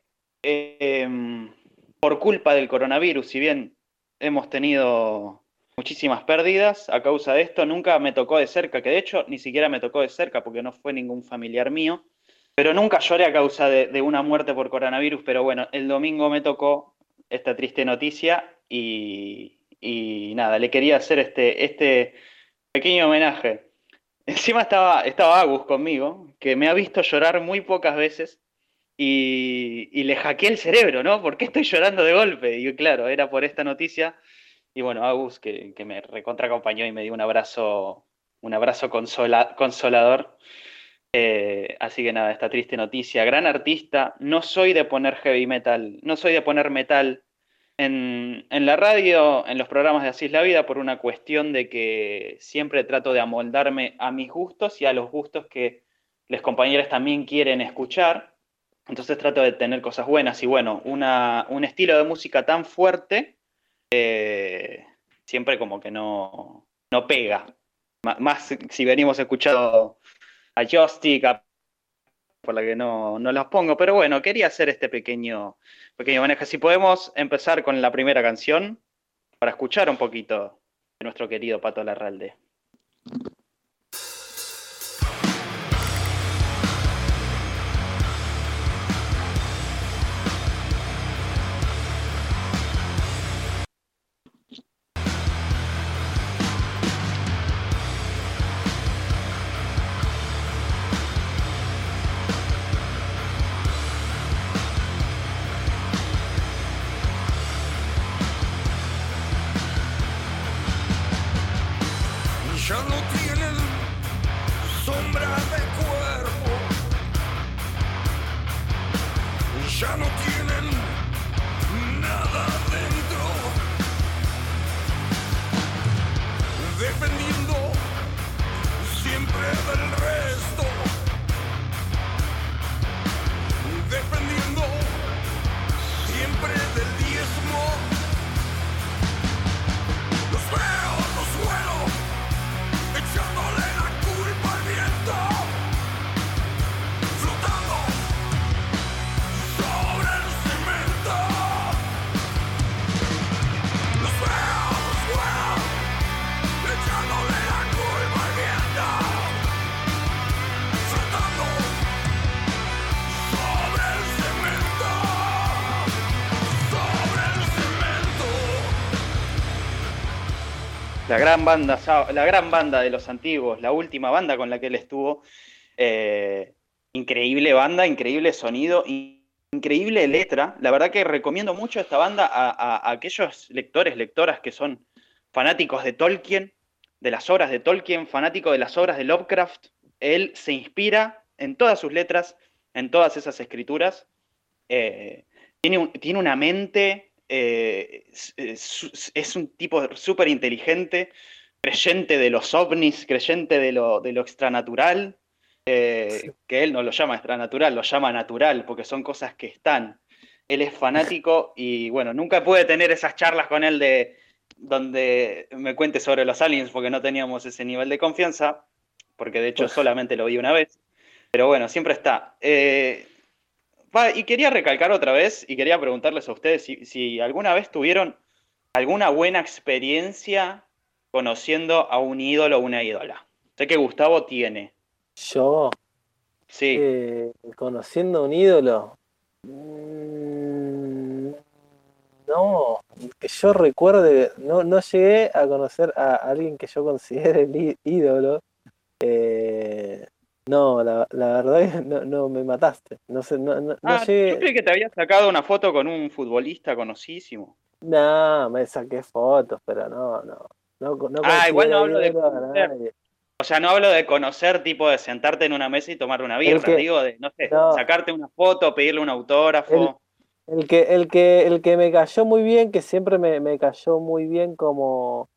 por culpa del coronavirus, si bien hemos tenido muchísimas pérdidas a causa de esto, nunca me tocó de cerca, que de hecho ni siquiera me tocó de cerca porque no fue ningún familiar mío, pero nunca lloré a causa de una muerte por coronavirus. Pero bueno, el domingo me tocó esta triste noticia y nada, le quería hacer este pequeño homenaje. Encima estaba Agus conmigo, que me ha visto llorar muy pocas veces, y le hackeé el cerebro, ¿no? ¿Por qué estoy llorando de golpe? Y claro, era por esta noticia. Y bueno, Agus, que me recontra acompañó y me dio un abrazo consolador. Así que nada, esta triste noticia. Gran artista. No soy de poner heavy metal, no soy de poner metal en la radio, en los programas de Así es la Vida, por una cuestión de que siempre trato de amoldarme a mis gustos y a los gustos que los compañeros también quieren escuchar. Entonces trato de tener cosas buenas. Y bueno, un estilo de música tan fuerte, siempre como que no pega. Más si venimos escuchando a Joystick, por la que no las pongo. Pero bueno, quería hacer este pequeño homenaje. Si podemos empezar con la primera canción, para escuchar un poquito de nuestro querido Pato Larralde. ya no tienen sombra de cuerpo, ya no tienen nada dentro, dependiendo siempre del resto, dependiendo siempre del diezmo. Los veo, los vuelo, echándole la culpa al viento, flotando sobre el cemento. Los veo, los vuelo, echándole la culpa al viento, flotando sobre el cemento, sobre el cemento. La gran banda de los antiguos, la última banda con la que él estuvo. Increíble banda, increíble sonido, increíble letra. La verdad que recomiendo mucho esta banda a aquellos lectores, lectoras que son fanáticos de Tolkien, de las obras de Tolkien, fanáticos de las obras de Lovecraft. Él se inspira en todas sus letras, en todas esas escrituras. Tiene una mente... es un tipo súper inteligente, creyente de los ovnis, creyente de lo extranatural, que él no lo llama extranatural, lo llama natural, porque son cosas que están. Él es fanático y bueno, nunca pude tener esas charlas con él donde me cuente sobre los aliens, porque no teníamos ese nivel de confianza, porque de hecho solamente lo vi una vez, pero bueno, siempre está. Y quería recalcar otra vez y quería preguntarles a ustedes si alguna vez tuvieron alguna buena experiencia conociendo a un ídolo o una ídola. Sé que Gustavo tiene. Yo, Sí. conociendo a un ídolo, no, que yo recuerde, no llegué a conocer a alguien que yo considere el ídolo. No, la verdad que no me mataste. No sé, no llegué. Yo creí que te había sacado una foto con un futbolista conocidísimo. No, me saqué fotos, pero no Igual no considero hablo de ídolo a conocer. nadie. O sea, no hablo de conocer, tipo de sentarte en una mesa y tomar una birra. Digo, de, no sé, no. sacarte una foto, pedirle un autógrafo. El que me cayó muy bien, que siempre me cayó muy bien como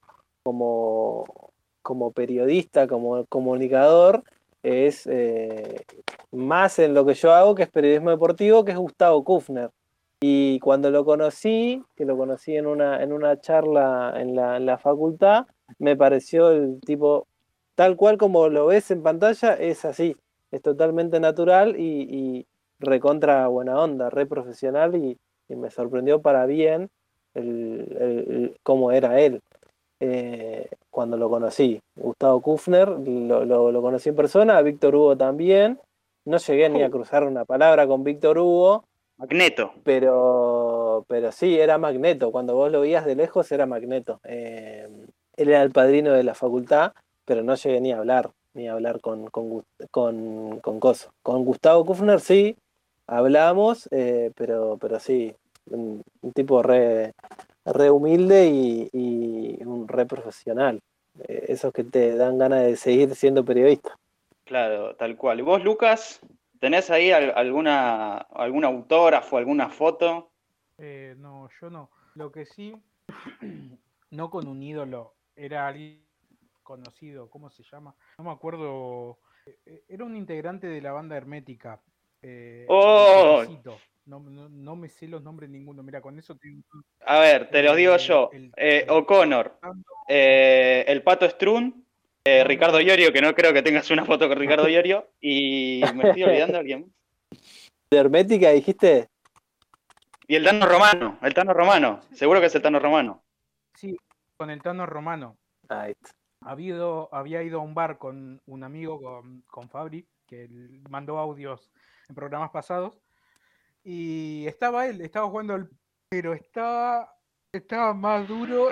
periodista, como comunicador, es más en lo que yo hago, que es periodismo deportivo, que es Gustavo Kufner. Y cuando lo conocí, que lo conocí en una charla en la facultad, me pareció el tipo, tal cual como lo ves en pantalla, es así, es totalmente natural y recontra buena onda, re profesional y me sorprendió para bien cómo era él. Cuando lo conocí, Gustavo Kufner, lo conocí en persona, a Víctor Hugo también. No llegué ni a cruzar una palabra con Víctor Hugo. Magneto. Pero sí, era Magneto. Cuando vos lo veías de lejos era Magneto. Él era el padrino de la facultad, pero no llegué ni a hablar con Coso. Con Gustavo Kufner sí, hablamos, pero sí, un tipo re humilde y un re profesional. Esos que te dan ganas de seguir siendo periodista. Claro, tal cual. ¿Y vos, Lucas, tenés ahí algún autógrafo, alguna foto? No, yo no. Lo que sí, no con un ídolo, era alguien conocido, ¿cómo se llama? No me acuerdo. Era un integrante de la banda Hermética. ¡Oh! No me sé los nombres ninguno. Mira, con eso tengo... A ver, te los digo yo. O'Connor, el Pato Strun, Ricardo Iorio, que no creo que tengas una foto con Ricardo Iorio, y me estoy olvidando de alguien. ¿De Hermética dijiste? Y el Tano Romano, seguro que es el Tano Romano. Sí, con el Tano Romano. Ahí está. Había ido a un bar con un amigo, con Fabri, que mandó audios en programas pasados, y estaba jugando pero estaba más duro.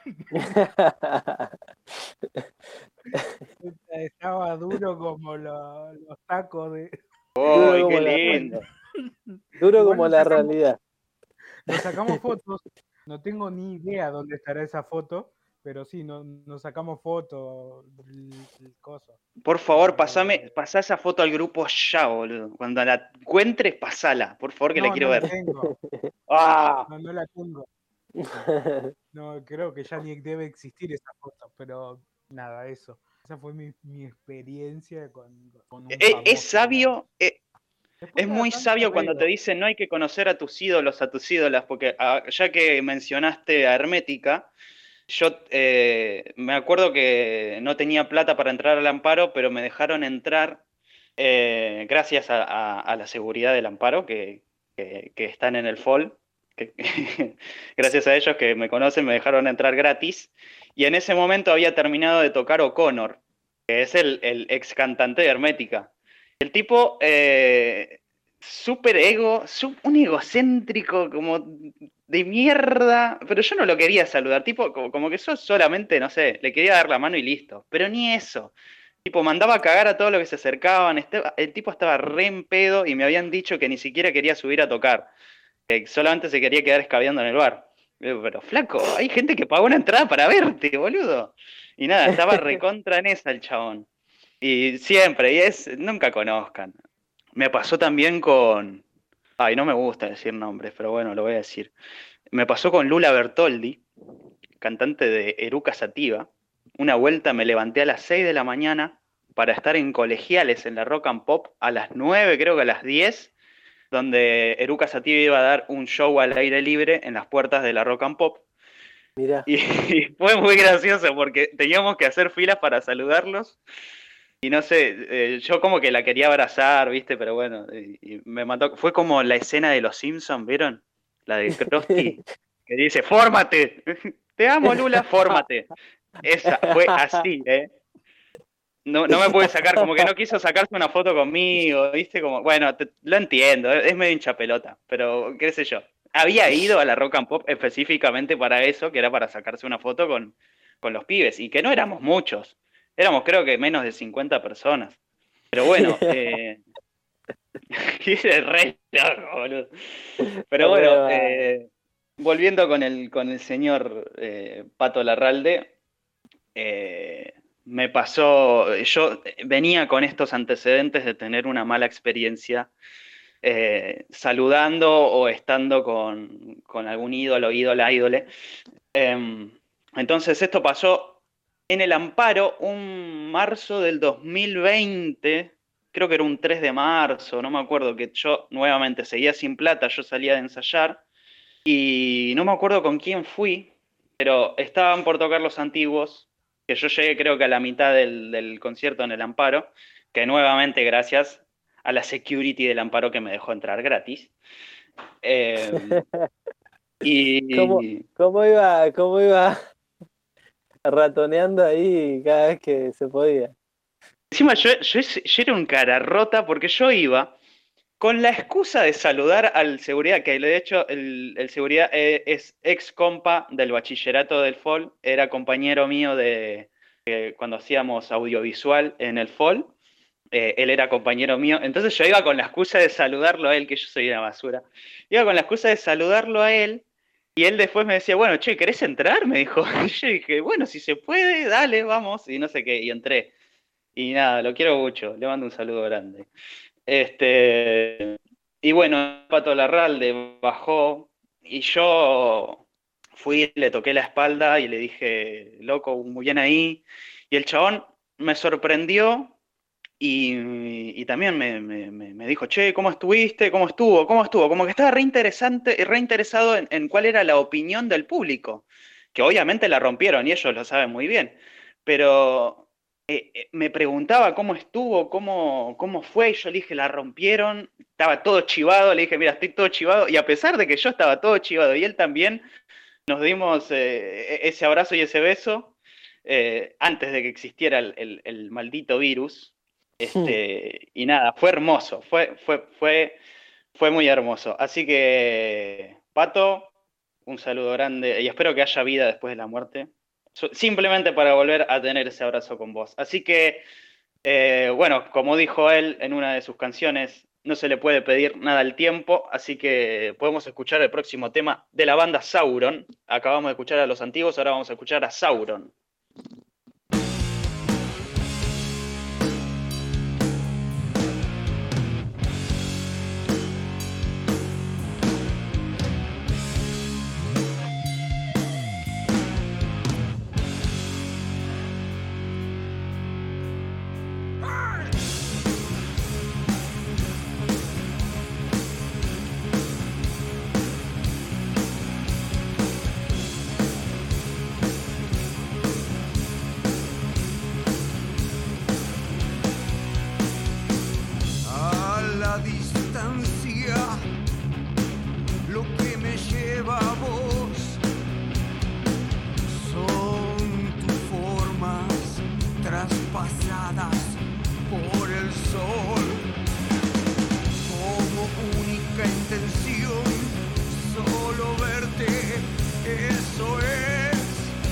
Estaba duro como los tacos de... ¡Uy, qué lindo! Duro como la realidad. Nos sacamos fotos, no tengo ni idea dónde estará esa foto, pero sí, nos sacamos fotos, el coso. Por favor, pasá esa foto al grupo ya, boludo. Cuando la encuentres, pasala, por favor, que la quiero no ver. La tengo. ¡Ah! No la tengo. No, creo que ya ni debe existir esa foto, pero nada, eso. Esa fue mi experiencia con un famoso. Es sabio, Después es muy cada tanto sabio cuando te veo. dicen no hay que conocer a tus ídolos, a tus ídolas, porque ya que mencionaste a Hermética, yo me acuerdo que no tenía plata para entrar al Amparo, pero me dejaron entrar gracias a la seguridad del Amparo, que están en el FOL. Gracias a ellos que me conocen, me dejaron entrar gratis. Y en ese momento había terminado de tocar O'Connor, que es el ex cantante de Hermética. El tipo, súper un egocéntrico como de mierda, pero yo no lo quería saludar, tipo, como que yo solamente, no sé, le quería dar la mano y listo, pero ni eso. Tipo, mandaba a cagar a todo lo que se acercaban, el tipo estaba re en pedo y me habían dicho que ni siquiera quería subir a tocar, que solamente se quería quedar escabeando en el bar. Digo, pero flaco, hay gente que pagó una entrada para verte, boludo. Y nada, estaba recontra en esa el chabón. Y siempre, nunca conozcan. Me pasó también con... Ay, no me gusta decir nombres, pero bueno, lo voy a decir. Me pasó con Lula Bertoldi, cantante de Eruca Sativa. Una vuelta me levanté a las 6 de la mañana para estar en Colegiales en la Rock and Pop a las 9, creo que a las 10, donde Eruca Sativa iba a dar un show al aire libre en las puertas de la Rock and Pop. Mirá. Y fue muy gracioso porque teníamos que hacer filas para saludarlos. Y no sé, yo como que la quería abrazar, ¿viste? Pero bueno, y me mató. Fue como la escena de Los Simpsons, ¿vieron? La de Krusty, que dice, ¡fórmate! Te amo, Lula, fórmate. Esa, fue así, ¿eh? No me puede sacar, como que no quiso sacarse una foto conmigo, ¿viste? Como, bueno, lo entiendo, es medio hincha pelota, pero qué sé yo. Había ido a la Rock and Pop específicamente para eso, que era para sacarse una foto con los pibes, y que no éramos muchos. Éramos creo que menos de 50 personas. Pero bueno, re loco, boludo. Pero bueno, volviendo con el señor Pato Larralde, me pasó, yo venía con estos antecedentes de tener una mala experiencia saludando o estando con algún ídolo, ídole. Entonces esto pasó en el Amparo, un marzo del 2020, creo que era un 3 de marzo, no me acuerdo, que yo nuevamente seguía sin plata, yo salía de ensayar, y no me acuerdo con quién fui, pero estaban por tocar Los Antiguos, que yo llegué creo que a la mitad del concierto en el Amparo, que nuevamente gracias a la security del Amparo que me dejó entrar gratis. ¿Cómo iba ratoneando ahí cada vez que se podía? Encima yo era un cara rota porque yo iba con la excusa de saludar al seguridad, que de hecho el seguridad es ex compa del bachillerato del FOL, era compañero mío de cuando hacíamos audiovisual en el FOL, él era compañero mío, entonces yo iba con la excusa de saludarlo a él, que yo soy una basura, iba con la excusa de saludarlo a él, y él después me decía, bueno, che, ¿querés entrar? Me dijo, y yo dije, bueno, si se puede, dale, vamos, y no sé qué, y entré. Y nada, lo quiero mucho, le mando un saludo grande. Y bueno, Pato Larralde bajó y yo fui, le toqué la espalda y le dije, loco, muy bien ahí. Y el chabón me sorprendió y también me dijo, che, ¿cómo estuviste? ¿Cómo estuvo? Como que estaba reinteresado en cuál era la opinión del público, que obviamente la rompieron y ellos lo saben muy bien. Pero me preguntaba cómo estuvo, cómo fue, y yo le dije, la rompieron, estaba todo chivado, le dije, mira, estoy todo chivado, y a pesar de que yo estaba todo chivado y él también, nos dimos ese abrazo y ese beso antes de que existiera el maldito virus, y nada, fue hermoso, fue muy hermoso. Así que, Pato, un saludo grande, y espero que haya vida después de la muerte. Simplemente para volver a tener ese abrazo con vos. Así que, bueno, como dijo él en una de sus canciones, no se le puede pedir nada al tiempo, así que podemos escuchar el próximo tema de la banda Sauron. Acabamos de escuchar a los antiguos, ahora vamos a escuchar a Sauron. A la distancia, lo que me lleva a vos son tus formas traspasadas por el sol. Como única intención, solo verte, eso es.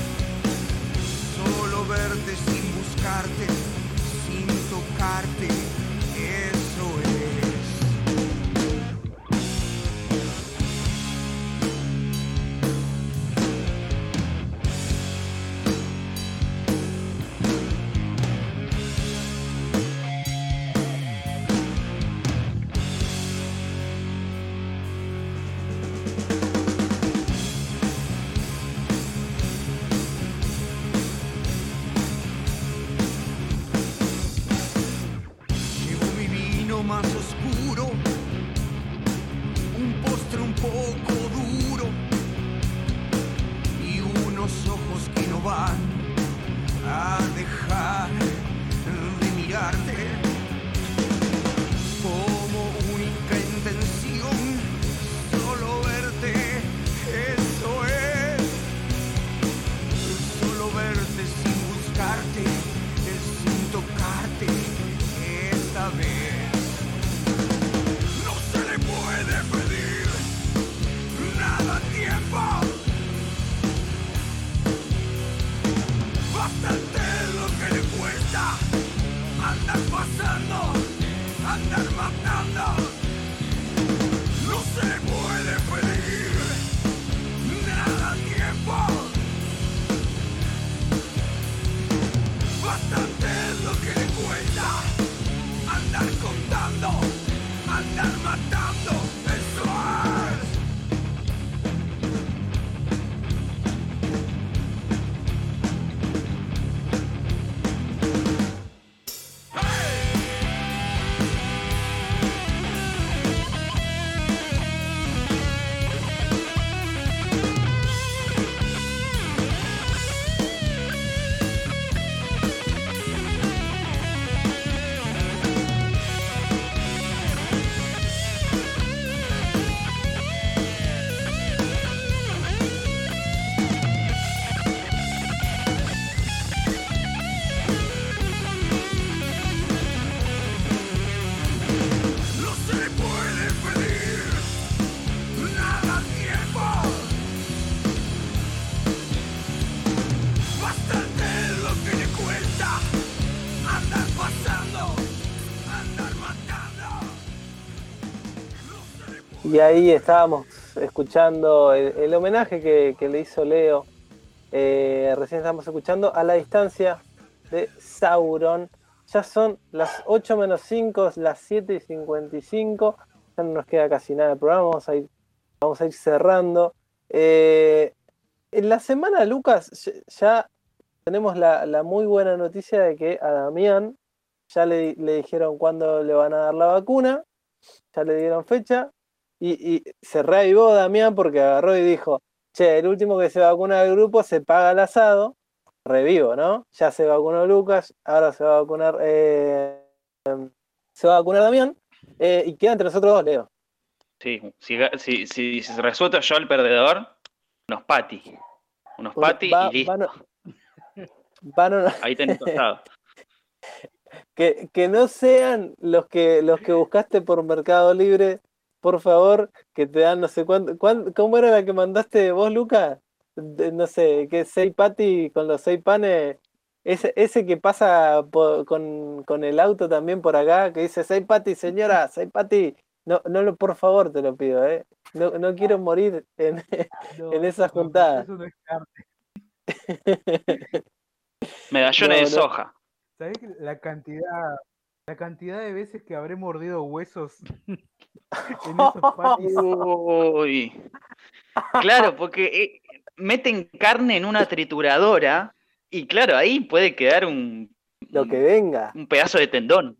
Solo verte sin buscarte, sin tocarte. Eso es. Llevo mi vino más oscuro, un postre un poco duro y unos ojos que no van a dejar de mirarte. Como única intención, solo verte, eso es. Solo verte sin buscarte, sin tocarte. Esta vez no se le puede pedir nada a tiempo. Bastante lo que le cuesta andar pasando, andar matando. No se le puede pedir nada a tiempo. Bastante lo que le cuesta andar contando, andar matando, eso es. No se le puede pedir nada a tiempo. Bastante lo que le cuesta andar pasando, andar matando. Y ahí estábamos escuchando el homenaje que le hizo Leo. Recién estamos escuchando A la distancia de Sauron. Ya son las 8 menos 5, las 7:55. Ya no nos queda casi nada del programa. Vamos a ir cerrando. En la semana, Lucas, ya tenemos la muy buena noticia de que a Damián ya le dijeron cuándo le van a dar la vacuna. Ya le dieron fecha. Y se reavivó Damián porque agarró y dijo: che, el último que se vacuna del grupo se paga el asado. Revivo, ¿no? Ya se vacunó Lucas, ahora se va a vacunar Damián, y queda entre nosotros dos, Leo. Sí, si resulta yo el perdedor, unos patis y listo. Ahí tenés tostado. Que no sean los que buscaste por Mercado Libre, por favor, que te dan no sé cuánto. ¿Cómo era la que mandaste vos, Lucas? No sé, que 6 patis con los 6 panes, Ese que pasa con el auto también por acá, que dice, soy Pati, señora, soy Pati. No, por favor, te lo pido, ¿eh? No quiero morir en esas juntadas. Eso no es carne. Medallones de soja. ¿Sabés la cantidad de veces que habré mordido huesos en esos patis? Uy. Claro, porque meten carne en una trituradora y claro, ahí puede quedar lo que venga. Un pedazo de tendón.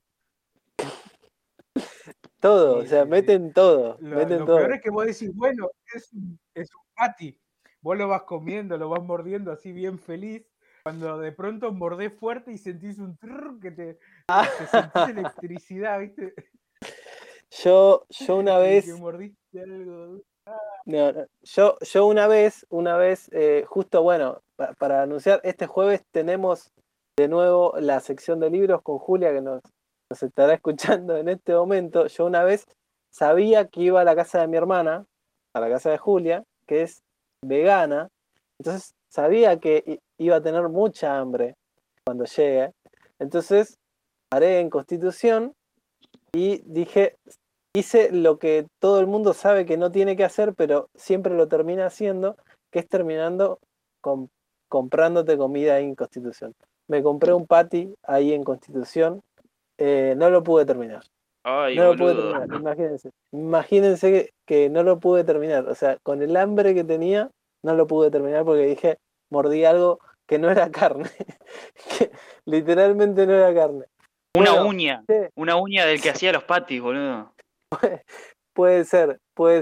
Todo, o sea, meten todo. Lo peor es que vos decís, bueno, es un pati. Vos lo vas comiendo, lo vas mordiendo así bien feliz. Cuando de pronto mordés fuerte y sentís un trrr que te sentís electricidad, ¿viste? Yo una vez. Que mordiste algo. No, yo una vez, justo bueno, para anunciar, este jueves tenemos de nuevo la sección de libros con Julia, que nos estará escuchando en este momento. Yo una vez sabía que iba a la casa de mi hermana, a la casa de Julia, que es vegana, entonces sabía que iba a tener mucha hambre cuando llegue. Entonces paré en Constitución y hice lo que todo el mundo sabe que no tiene que hacer, pero siempre lo termina haciendo, que es terminando comprándote comida ahí en Constitución. Me compré un patty ahí en Constitución, no lo pude terminar. Ay, no boludo. lo pude terminar, imagínense que no lo pude terminar, o sea, con el hambre que tenía, no lo pude terminar porque dije, mordí algo que no era carne, que literalmente no era carne. Una uña del que hacía los patis, boludo. Puede ser.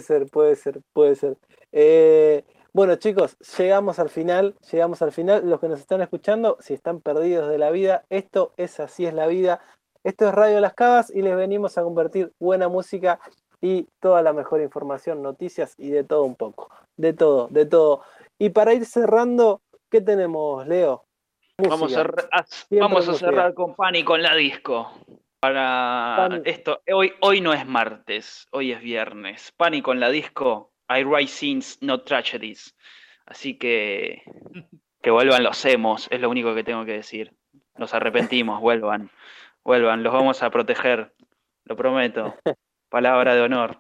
Bueno, chicos, llegamos al final. Los que nos están escuchando, si están perdidos de la vida, esto es Así es la Vida. Esto es Radio Las Cavas y les venimos a compartir buena música y toda la mejor información, noticias y de todo un poco. De todo. Y para ir cerrando, ¿qué tenemos, Leo? Música. Vamos a cerrar con Pánico en la disco. Para esto, hoy no es martes, hoy es viernes. Pánico en la disco, I write scenes, not tragedies. Así que vuelvan los emos, es lo único que tengo que decir. Nos arrepentimos, vuelvan, los vamos a proteger, lo prometo. Palabra de honor.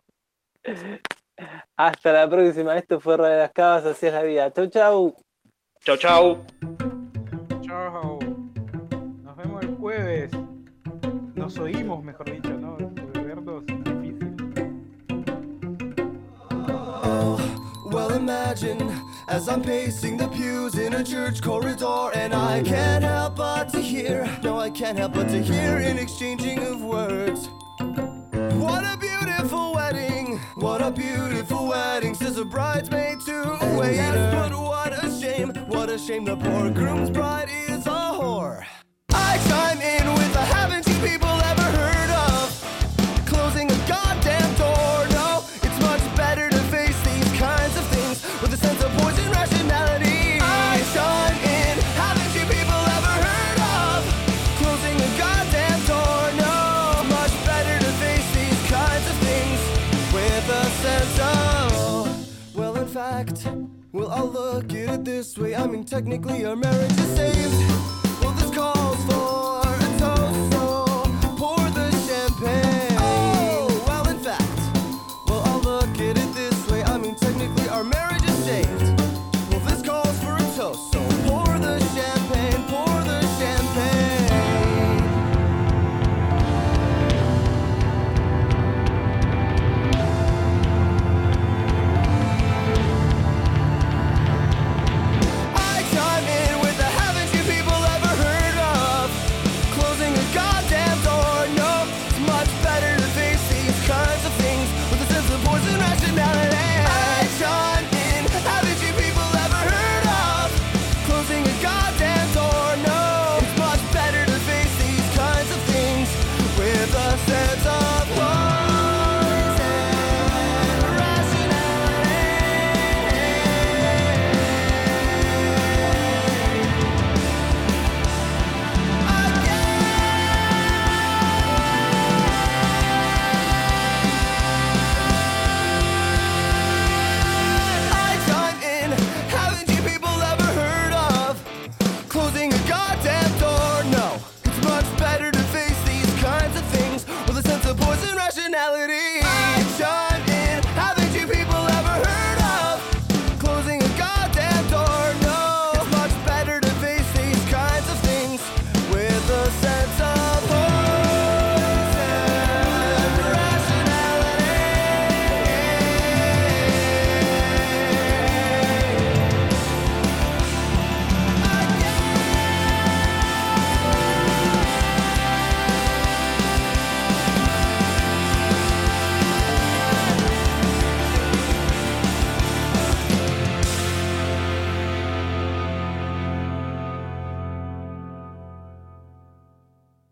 Hasta la próxima, esto fue Radio Las Cavas, Así es la Vida. Chau. Chau. Nos vemos el jueves. Nos oímos, mejor dicho, ¿no? Porque vernos es difícil. Well, imagine as I'm pacing the pews in a church corridor, and I can't help but to hear, an exchanging of words. What a beautiful wedding, says a bridesmaid to a waiter. Yes, but what a shame, the poor groom's bride is a whore. I chime in with a haven't you people ever heard of closing a goddamn door? No, it's much better to face these kinds of things with a sense of poison rationality. I chime in, haven't you people ever heard of closing a goddamn door? No, it's much better to face these kinds of things with a sense of, well, in fact, well, I'll look at it this way. I mean, technically our marriage is saved. Well, this calls for